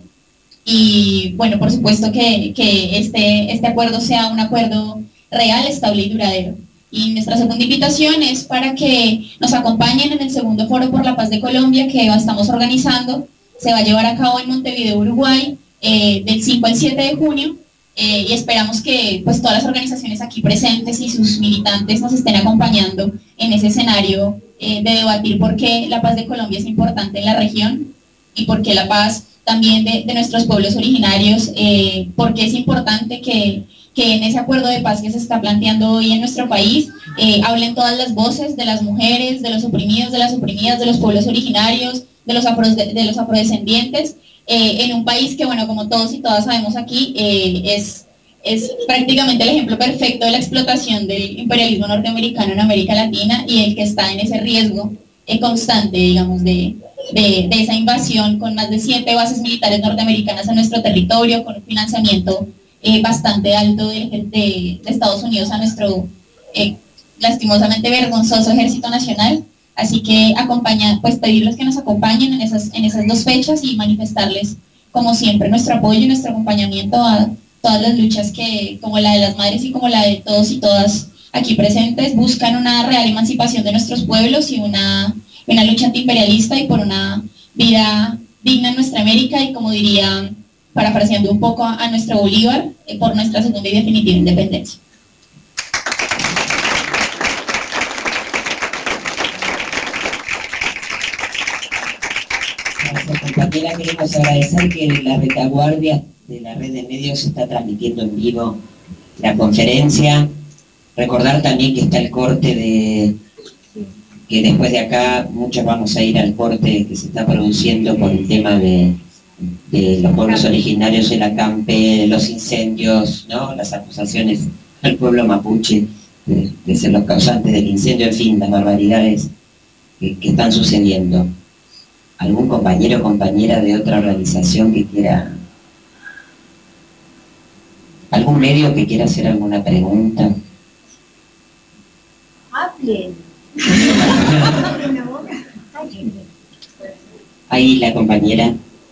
Y bueno, por supuesto que este acuerdo sea un acuerdo real, estable y duradero. Y nuestra segunda invitación es para que nos acompañen en el segundo Foro por la Paz de Colombia que estamos organizando. Se va a llevar a cabo en Montevideo, Uruguay, del 5 al 7 de junio. Y esperamos que pues todas las organizaciones aquí presentes y sus militantes nos estén acompañando en ese escenario de debatir por qué la paz de Colombia es importante en la región y por qué la paz también de nuestros pueblos originarios, porque es importante que en ese acuerdo de paz que se está planteando hoy en nuestro país hablen todas las voces de las mujeres, de los oprimidos, de las oprimidas, de los pueblos originarios, de los afrodescendientes, en un país que, bueno, como todos y todas sabemos aquí, es prácticamente el ejemplo perfecto de la explotación del imperialismo norteamericano en América Latina y el que está en ese riesgo constante, digamos, de esa invasión, con más de 7 bases militares norteamericanas en nuestro territorio, con un financiamiento bastante alto de Estados Unidos a nuestro lastimosamente vergonzoso Ejército Nacional. Así que pedirles que nos acompañen en esas 2 fechas y manifestarles, como siempre, nuestro apoyo y nuestro acompañamiento a todas las luchas que, como la de las madres y como la de todos y todas aquí presentes, buscan una real emancipación de nuestros pueblos y una lucha antiimperialista y por una vida digna en nuestra América y, como diría, parafraseando un poco a nuestro Bolívar, por nuestra segunda y definitiva independencia. Compañera, queremos agradecer que la retaguardia de la red de medios está transmitiendo en vivo la conferencia. Recordar también que está el corte que después de acá muchos vamos a ir al corte que se está produciendo por el tema de los pueblos originarios, el acampe, los incendios, ¿no? Las acusaciones al pueblo mapuche de ser los causantes del incendio, en fin, las barbaridades que están sucediendo. ¿Algún compañero o compañera de otra organización que quiera, algún medio que quiera hacer alguna pregunta? Hablen. Ahí la compañera.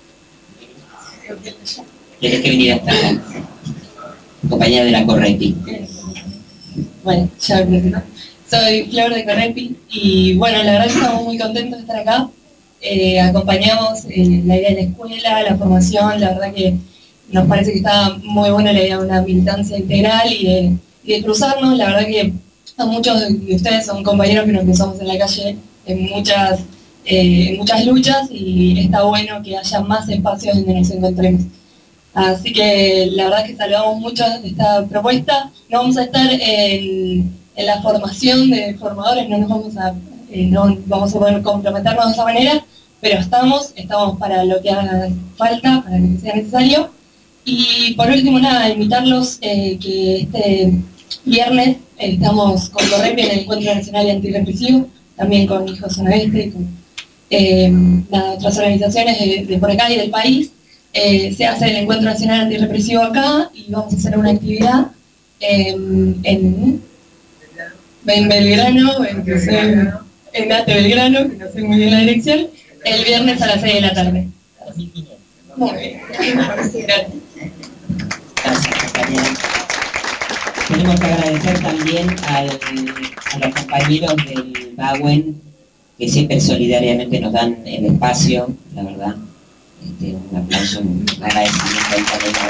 Tienes que venir hasta acá. Compañera de la Correpi. Bueno, ya soy Flor de Correpi y bueno, la verdad que estamos muy contentos de estar acá. Acompañamos la idea de la escuela, la formación, la verdad que nos parece que está muy buena la idea de una militancia integral y de cruzarnos. La verdad que muchos de ustedes son compañeros que nos cruzamos en la calle en muchas luchas y está bueno que haya más espacios donde nos encontremos. Así que la verdad es que saludamos mucho esta propuesta. No vamos a estar en la formación de formadores, no vamos a poder comprometernos de esa manera, pero estamos para lo que haga falta, para lo que sea necesario. Y por último, nada, invitarlos que este viernes estamos con Correpi en el Encuentro Nacional Antirrepresivo, también con Hijos Zona Este y con otras organizaciones de por acá y del país. Se hace el Encuentro Nacional Antirrepresivo acá y vamos a hacer una actividad en Belgrano, en Ate Belgrano, que no sé muy bien la dirección, el viernes a las 6 de la tarde. Muy bien. Gracias, compañera. Tenemos que agradecer también a los compañeros del BAWEN que siempre solidariamente nos dan el espacio, la verdad. Un aplauso, un agradecimiento al compañero.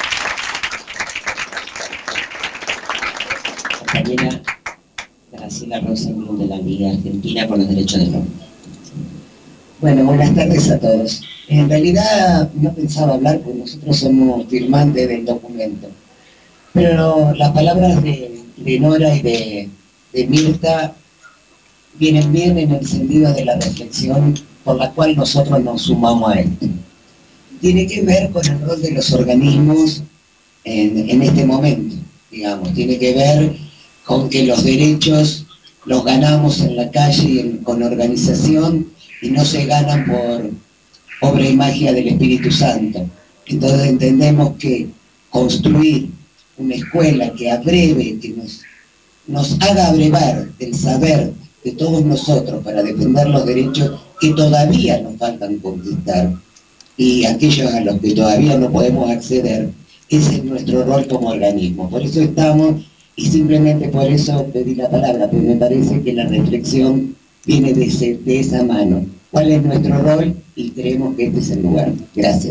Compañera Graciela Rosenblum de la Liga Argentina por los Derechos del Hombre. Bueno, buenas tardes a todos. En realidad no pensaba hablar porque nosotros somos firmantes del documento, pero las palabras de Nora y de Mirta vienen bien en el sentido de la reflexión por la cual nosotros nos sumamos a esto. Tiene que ver con el rol de los organismos en este momento, digamos. Tiene que ver con que los derechos los ganamos en la calle y con organización y no se ganan por obra y magia del Espíritu Santo. Entonces entendemos que construir una escuela que abreve, que nos haga abrevar del saber de todos nosotros para defender los derechos que todavía nos faltan conquistar y aquellos a los que todavía no podemos acceder, ese es nuestro rol como organismo. Por eso estamos, y simplemente por eso pedí la palabra, pero me parece que la reflexión viene de esa mano. ¿Cuál es nuestro rol? Y creemos que este es el lugar. Gracias.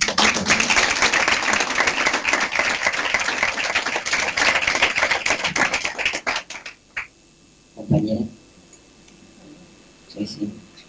Compañera. Sí.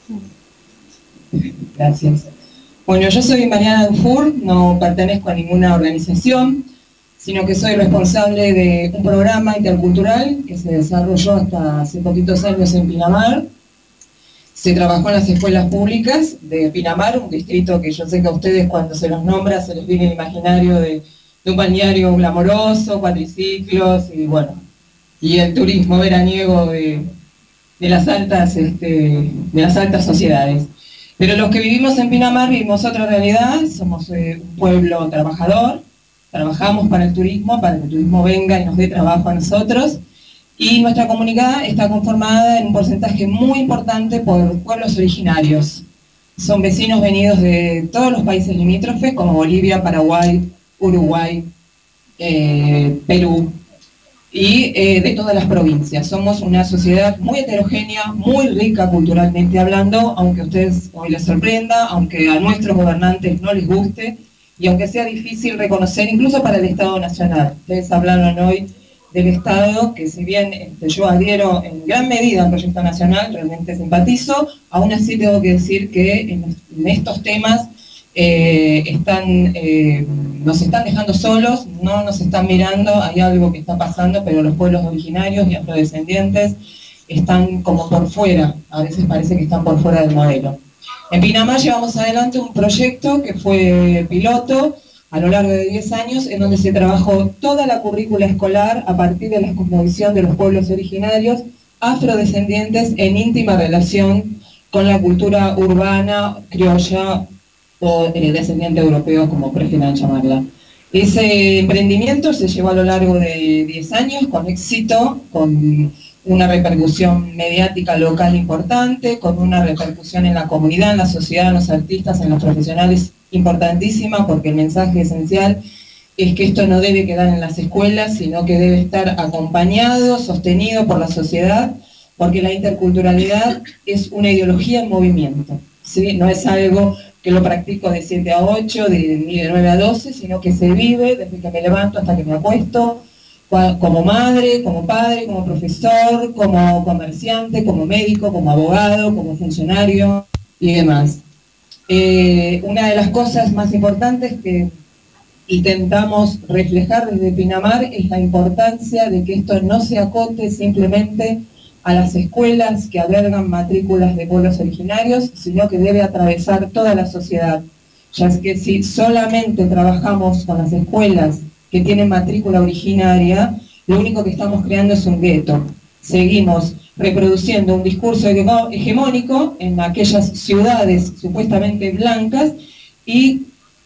Gracias. Bueno, yo soy Mariana Dufour, no pertenezco a ninguna organización, sino que soy responsable de un programa intercultural que se desarrolló hasta hace poquitos años en Pinamar. Se trabajó en las escuelas públicas de Pinamar, un distrito que yo sé que a ustedes cuando se los nombra se les viene el imaginario de un balneario glamoroso, cuatriciclos y bueno, y el turismo veraniego de las altas sociedades. Pero los que vivimos en Pinamar vivimos otra realidad, somos un pueblo trabajador, trabajamos para el turismo venga y nos dé trabajo a nosotros, y nuestra comunidad está conformada en un porcentaje muy importante por pueblos originarios. Son vecinos venidos de todos los países limítrofes, como Bolivia, Paraguay, Uruguay, Perú, y de todas las provincias. Somos una sociedad muy heterogénea, muy rica culturalmente hablando, aunque a ustedes hoy les sorprenda, aunque a nuestros gobernantes no les guste, y aunque sea difícil reconocer, incluso para el Estado Nacional. Ustedes hablaron hoy del Estado, que si bien yo adhiero en gran medida al proyecto nacional, realmente simpatizo, aún así tengo que decir que en estos temas nos están dejando solos, no nos están mirando, hay algo que está pasando, pero los pueblos originarios y afrodescendientes están como por fuera, a veces parece que están por fuera del modelo. En Pinamar llevamos adelante un proyecto que fue piloto a lo largo de 10 años, en donde se trabajó toda la currícula escolar a partir de la cosmovisión de los pueblos originarios afrodescendientes en íntima relación con la cultura urbana, criolla o descendiente europeo, como prefieran llamarla. Ese emprendimiento se llevó a lo largo de 10 años con éxito, con una repercusión mediática local importante, con una repercusión en la comunidad, en la sociedad, en los artistas, en los profesionales importantísima, porque el mensaje esencial es que esto no debe quedar en las escuelas, sino que debe estar acompañado, sostenido por la sociedad, porque la interculturalidad es una ideología en movimiento, ¿sí? No es algo que lo practico de 7 a 8, ni de 9 a 12, sino que se vive desde que me levanto hasta que me acuesto, como madre, como padre, como profesor, como comerciante, como médico, como abogado, como funcionario y demás. Una de las cosas más importantes que intentamos reflejar desde Pinamar es la importancia de que esto no se acote simplemente a las escuelas que albergan matrículas de pueblos originarios, sino que debe atravesar toda la sociedad, ya que si solamente trabajamos con las escuelas que tienen matrícula originaria, lo único que estamos creando es un gueto. Seguimos reproduciendo un discurso hegemónico en aquellas ciudades supuestamente blancas y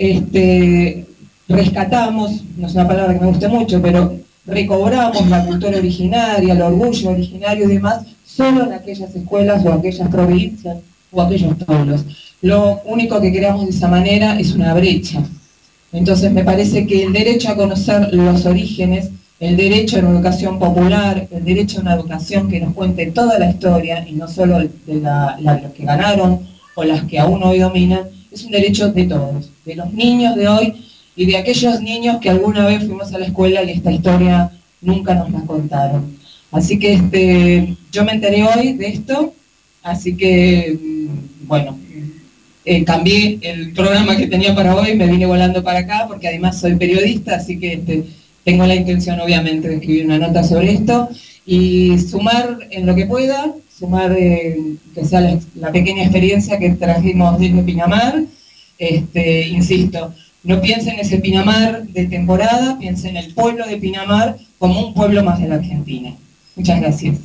rescatamos, no es una palabra que me guste mucho, pero recobramos la cultura originaria, el orgullo originario y demás, solo en aquellas escuelas o aquellas provincias o aquellos pueblos. Lo único que creamos de esa manera es una brecha. Entonces me parece que el derecho a conocer los orígenes, el derecho a una educación popular, el derecho a una educación que nos cuente toda la historia y no solo de los que ganaron o las que aún hoy dominan, es un derecho de todos, de los niños de hoy y de aquellos niños que alguna vez fuimos a la escuela y esta historia nunca nos la contaron. Así que yo me enteré hoy de esto, así que, bueno, cambié el programa que tenía para hoy, me vine volando para acá, porque además soy periodista, así que tengo la intención, obviamente, de escribir una nota sobre esto, y sumar en lo que pueda, sumar que sea la pequeña experiencia que trajimos desde Pinamar. Insisto, no piensen en ese Pinamar de temporada, piensen en el pueblo de Pinamar como un pueblo más de la Argentina. Muchas gracias.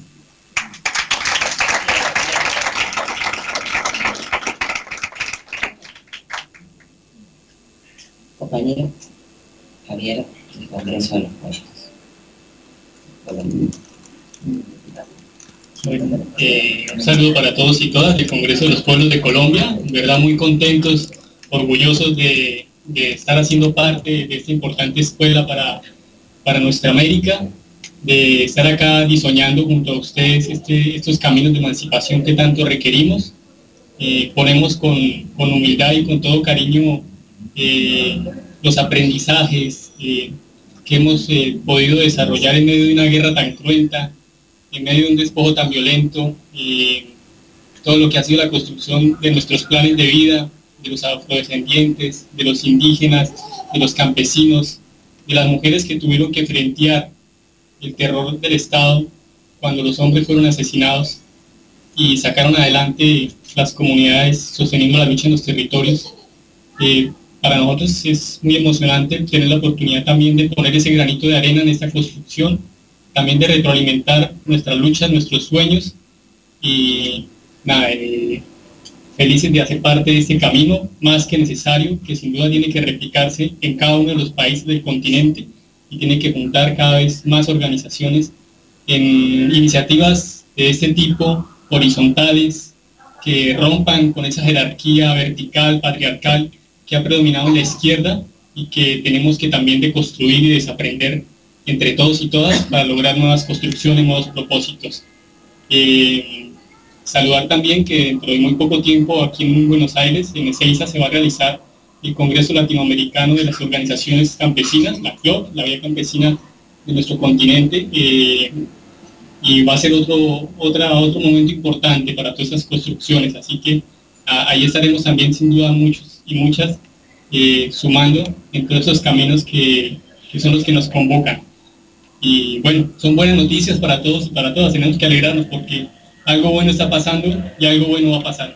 Compañero Javier, del Congreso de los Pueblos. Un saludo para todos y todas del Congreso de los Pueblos de Colombia. En verdad muy contentos, orgullosos de estar haciendo parte de esta importante escuela para nuestra América, de estar acá diseñando junto a ustedes estos caminos de emancipación que tanto requerimos. Ponemos con humildad y con todo cariño los aprendizajes que hemos podido desarrollar en medio de una guerra tan cruenta, en medio de un despojo tan violento, todo lo que ha sido la construcción de nuestros planes de vida, de los afrodescendientes, de los indígenas, de los campesinos, de las mujeres que tuvieron que frentear el terror del Estado cuando los hombres fueron asesinados y sacaron adelante las comunidades sosteniendo la lucha en los territorios. Para nosotros es muy emocionante tener la oportunidad también de poner ese granito de arena en esta construcción, también de retroalimentar nuestras luchas, nuestros sueños, y nada, felices de hacer parte de este camino más que necesario, que sin duda tiene que replicarse en cada uno de los países del continente y tiene que juntar cada vez más organizaciones en iniciativas de este tipo, horizontales, que rompan con esa jerarquía vertical, patriarcal, que ha predominado en la izquierda y que tenemos que también deconstruir y desaprender entre todos y todas para lograr nuevas construcciones, nuevos propósitos. Saludar también que dentro de muy poco tiempo aquí en Buenos Aires, en Ezeiza, se va a realizar el Congreso Latinoamericano de las Organizaciones Campesinas, la CLOC, la Vía Campesina de nuestro continente, y va a ser otro momento importante para todas esas construcciones, así que ahí estaremos también sin duda muchos y muchas sumando en todos esos caminos que son los que nos convocan. Y bueno, son buenas noticias para todos y para todas, tenemos que alegrarnos porque algo bueno está pasando y algo bueno va a pasar.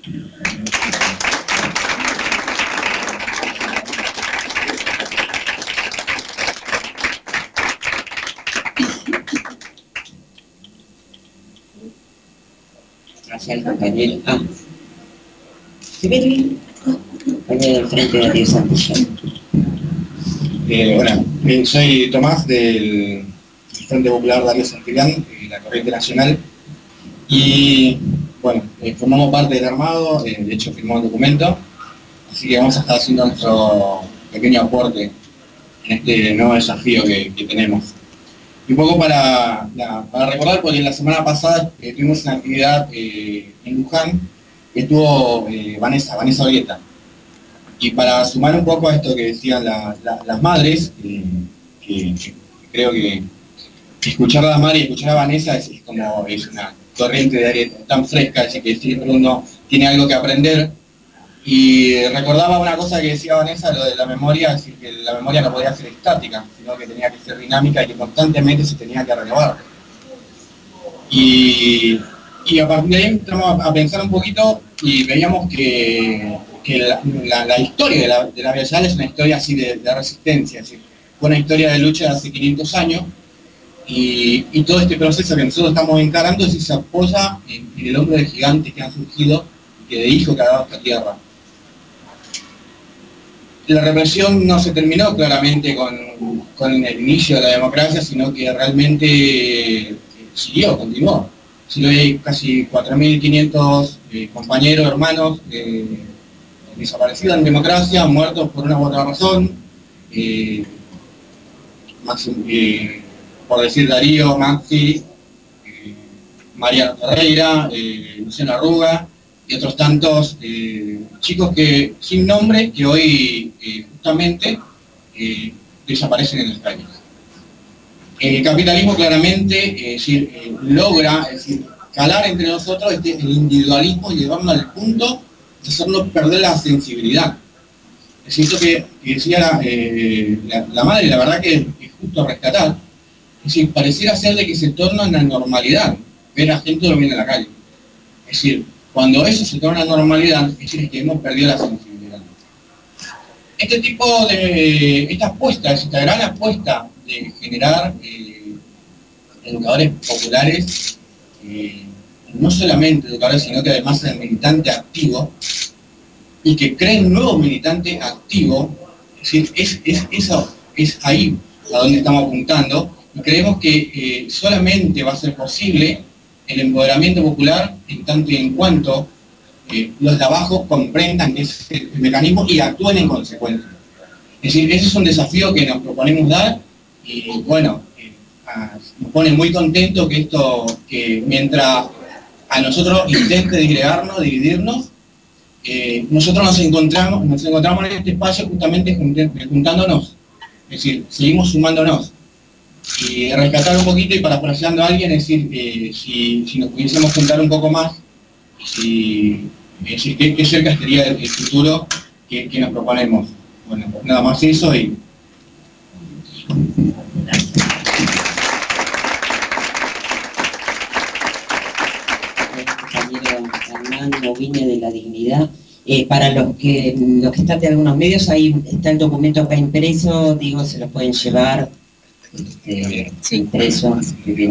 Gracias, compañero. ¿Se ve bien? Compañero del Frente de Río Santillán. Hola, soy Tomás del Frente Popular Darío Santillán, la Corriente Nacional, y bueno, formamos parte del armado, de hecho firmamos el documento, así que vamos a estar haciendo nuestro pequeño aporte en este nuevo desafío que tenemos. Y un poco para recordar, porque la semana pasada tuvimos una actividad en Luján, que estuvo Vanessa Orieta. Y para sumar un poco a esto que decían las madres, que creo que escuchar a Mari y escuchar a Vanessa es una corriente de aire tan fresca, así que siempre uno tiene algo que aprender. Y recordaba una cosa que decía Vanessa, lo de la memoria, es decir, que la memoria no podía ser estática, sino que tenía que ser dinámica y que constantemente se tenía que renovar. Y a partir de ahí entramos a pensar un poquito y veíamos que la historia de la Via Yala es una historia así de resistencia, es decir, fue una historia de lucha de hace 500 años y todo este proceso que nosotros estamos encarando se apoya en el hombro de gigantes que han surgido y de hijos que ha dado esta tierra. La represión no se terminó claramente con el inicio de la democracia, sino que realmente continuó. Si hoy hay casi 4.500 compañeros, hermanos, desaparecidos en democracia, muertos por una u otra razón, por decir Darío, Maxi, Mariano Ferreira, Luciano Arruga, y otros tantos chicos que sin nombre que hoy justamente desaparecen en las calles. El capitalismo claramente logra calar entre nosotros el individualismo y llevarnos al punto de hacernos perder la sensibilidad. Es cierto que decía la madre, la verdad que es justo rescatar, es decir, pareciera ser de que se torna una normalidad ver a gente durmiendo en la calle. Es decir, cuando eso se torna una normalidad, es decir, que hemos perdido la sensibilidad. Este tipo de, esta gran apuesta de generar educadores populares, no solamente educadores, sino que además el militante activo, y que creen nuevos militantes activos, es decir, es ahí a donde estamos apuntando, y creemos que solamente va a ser posible el empoderamiento popular en tanto y en cuanto los de abajo comprendan ese mecanismo y actúen en consecuencia. Es decir, ese es un desafío que nos proponemos dar y bueno, nos pone muy contentos que mientras a nosotros intente disgregarnos, dividirnos, nosotros nos encontramos en este espacio justamente juntándonos, es decir, seguimos sumándonos. Y rescatar un poquito y parafraseando a alguien, es decir, si nos pudiésemos juntar un poco más, es decir, qué cerca estaría el futuro que nos proponemos. Bueno, pues nada más eso y... Compañero Hernán Oviña de La Dignidad. Para los que están de algunos medios, ahí está el documento acá impreso, digo, se lo pueden llevar. Impreso,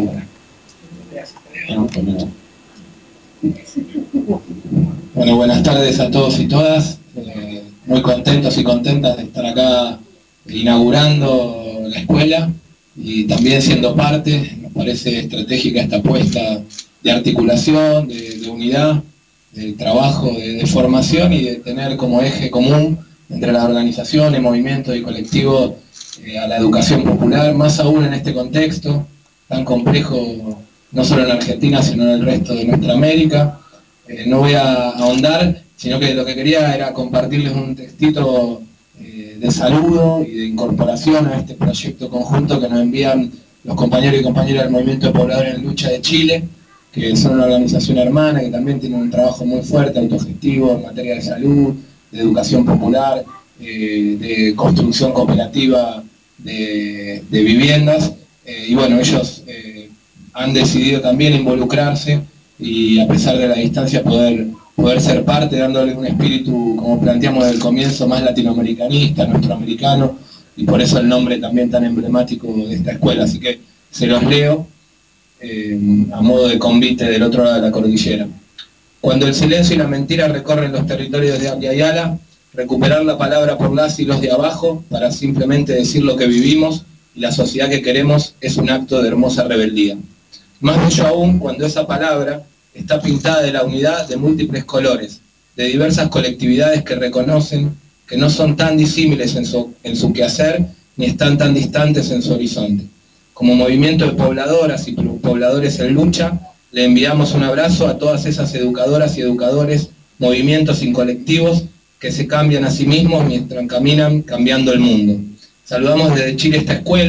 Bueno, buenas tardes a todos y todas, muy contentos y contentas de estar acá inaugurando la escuela y también siendo parte. Nos parece estratégica esta apuesta de articulación, de unidad, de trabajo, de formación y de tener como eje común entre las organizaciones, movimientos y colectivos a la educación popular, más aún en este contexto tan complejo, no solo en Argentina, sino en el resto de nuestra América. No voy a ahondar, sino que lo que quería era compartirles un textito de saludo y de incorporación a este proyecto conjunto que nos envían los compañeros y compañeras del Movimiento de Pobladores en Lucha de Chile, que son una organización hermana que también tiene un trabajo muy fuerte, autogestivo, en materia de salud, de educación popular, de construcción cooperativa de viviendas, y bueno, ellos han decidido también involucrarse y a pesar de la distancia poder ser parte, dándole un espíritu, como planteamos desde el comienzo, más latinoamericanista, nuestroamericano, y por eso el nombre también tan emblemático de esta escuela. Así que se los leo a modo de convite del otro lado de la cordillera. Cuando el silencio y la mentira recorren los territorios de Via Yala, recuperar la palabra por las y los de abajo para simplemente decir lo que vivimos y la sociedad que queremos es un acto de hermosa rebeldía. Más bello aún cuando esa palabra está pintada de la unidad de múltiples colores, de diversas colectividades que reconocen que no son tan disímiles en su quehacer ni están tan distantes en su horizonte. Como movimiento de pobladoras y pobladores en lucha, le enviamos un abrazo a todas esas educadoras y educadores, movimientos y colectivos que se cambian a sí mismos mientras caminan cambiando el mundo. Saludamos desde Chile esta escuela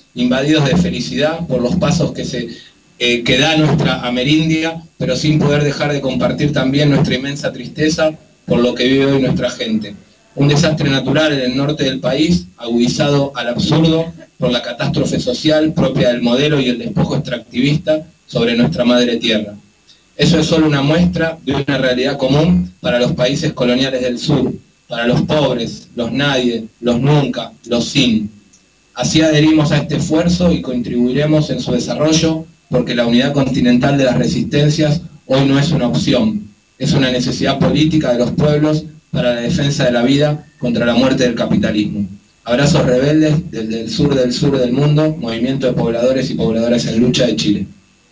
invadidos de felicidad por los pasos que da nuestra amerindia, pero sin poder dejar de compartir también nuestra inmensa tristeza por lo que vive hoy nuestra gente. Un desastre natural en el norte del país, agudizado al absurdo por la catástrofe social propia del modelo y el despojo extractivista sobre nuestra madre tierra. Eso es solo una muestra de una realidad común para los países coloniales del sur, para los pobres, los nadie, los nunca, los sin. Así adherimos a este esfuerzo y contribuiremos en su desarrollo, porque la unidad continental de las resistencias hoy no es una opción, es una necesidad política de los pueblos para la defensa de la vida contra la muerte del capitalismo. Abrazos rebeldes desde el sur del mundo, Movimiento de Pobladores y Pobladoras en Lucha de Chile.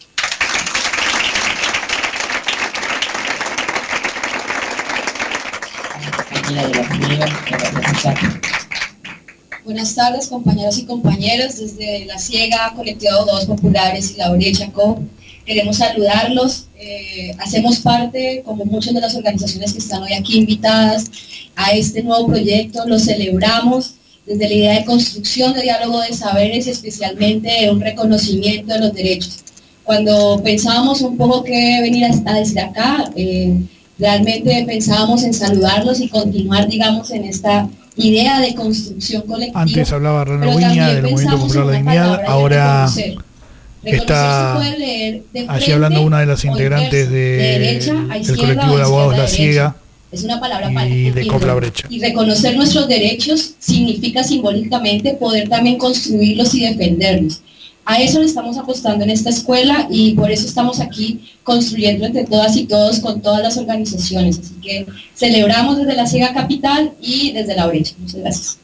Buenas tardes, compañeros y compañeras, desde La Ciega, Colectivo de Abogados Populares y La Brecha Co. Queremos saludarlos, hacemos parte, como muchas de las organizaciones que están hoy aquí invitadas, a este nuevo proyecto, lo celebramos desde la idea de construcción de diálogo de saberes y especialmente de un reconocimiento de los derechos. Cuando pensábamos un poco qué venir a decir acá, realmente pensábamos en saludarlos y continuar, digamos, en esta idea de construcción colectiva. Antes hablaba René Viña del Movimiento Popular de Dignidad, ahora está allí hablando una de las integrantes del colectivo de abogados La Ciega es una palabra y de COP La Brecha. Y reconocer nuestros derechos significa simbólicamente poder también construirlos y defenderlos. A eso le estamos apostando en esta escuela y por eso estamos aquí construyendo entre todas y todos con todas las organizaciones. Así que celebramos desde La Ciega Capital y desde La Brecha. Muchas gracias.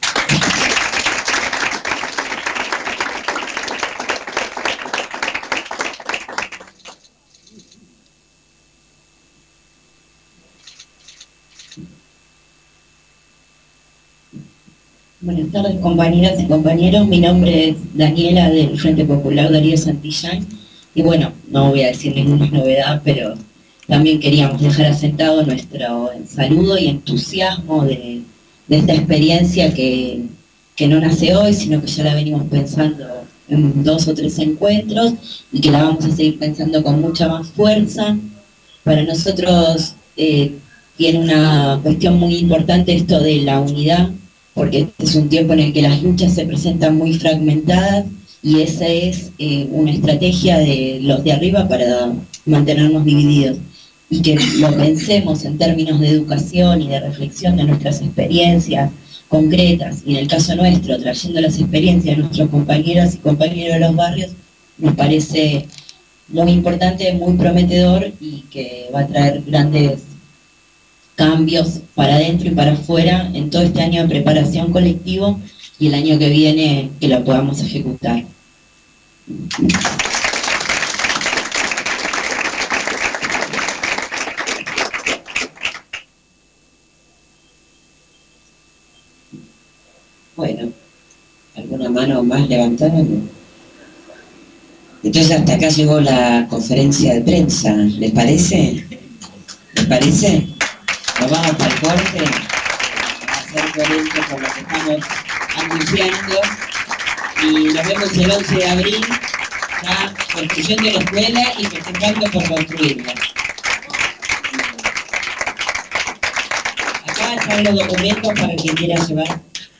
Buenas tardes, compañeras y compañeros. Mi nombre es Daniela del Frente Popular Darío Santillán y bueno, no voy a decir ninguna novedad, pero también queríamos dejar asentado nuestro saludo y entusiasmo de esta experiencia que no nace hoy, sino que ya la venimos pensando en 2 o 3 encuentros y que la vamos a seguir pensando con mucha más fuerza. Para nosotros tiene una cuestión muy importante esto de la unidad, porque este es un tiempo en el que las luchas se presentan muy fragmentadas y esa es una estrategia de los de arriba para mantenernos divididos. Y que lo pensemos en términos de educación y de reflexión de nuestras experiencias concretas, y en el caso nuestro, trayendo las experiencias de nuestros compañeras y compañeros de los barrios, nos parece muy importante, muy prometedor y que va a traer grandes cambios para adentro y para afuera en todo este año de preparación colectivo y el año que viene que lo podamos ejecutar. Bueno, ¿alguna mano más levantada? Entonces hasta acá llegó la conferencia de prensa, ¿les parece? ¿Les parece? Nos vamos para el corte, a ser coherentes con lo que estamos anunciando y nos vemos el 11 de abril, ya construyendo la escuela y festejando por construirla. Acá están los documentos para quien quiera llevar.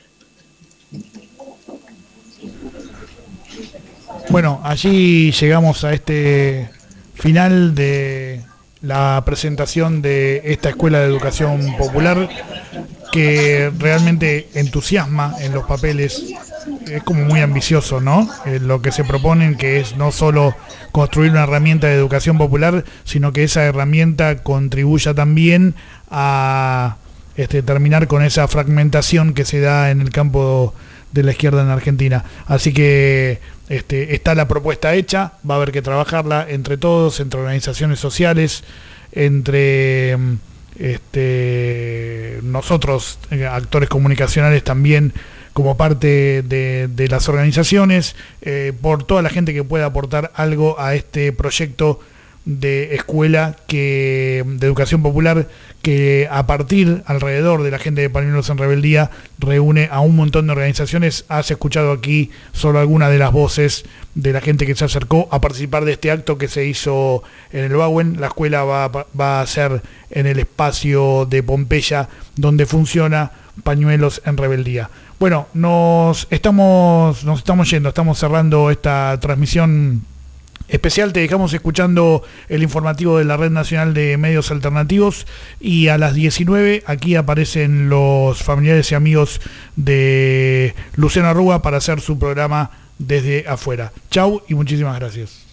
Bueno, allí llegamos a este final de la presentación de esta Escuela de Educación Popular que realmente entusiasma en los papeles. Es como muy ambicioso, ¿no? Lo que se proponen, que es no solo construir una herramienta de educación popular, sino que esa herramienta contribuya también a terminar con esa fragmentación que se da en el campo de la izquierda en Argentina. Así que está la propuesta hecha, va a haber que trabajarla entre todos, entre organizaciones sociales, entre nosotros, actores comunicacionales también, como parte de las organizaciones, por toda la gente que pueda aportar algo a este proyecto de escuela de educación popular que alrededor de la gente de Pañuelos en Rebeldía reúne a un montón de organizaciones. Has escuchado aquí solo algunas de las voces de la gente que se acercó a participar de este acto que se hizo en el Bauen. La escuela va a ser en el espacio de Pompeya donde funciona Pañuelos en Rebeldía. Bueno, nos estamos yendo, estamos cerrando esta transmisión especial. Te dejamos escuchando el informativo de la Red Nacional de Medios Alternativos y a las 19 aquí aparecen los familiares y amigos de Luciano Arruga para hacer su programa Desde Afuera. Chau y muchísimas gracias.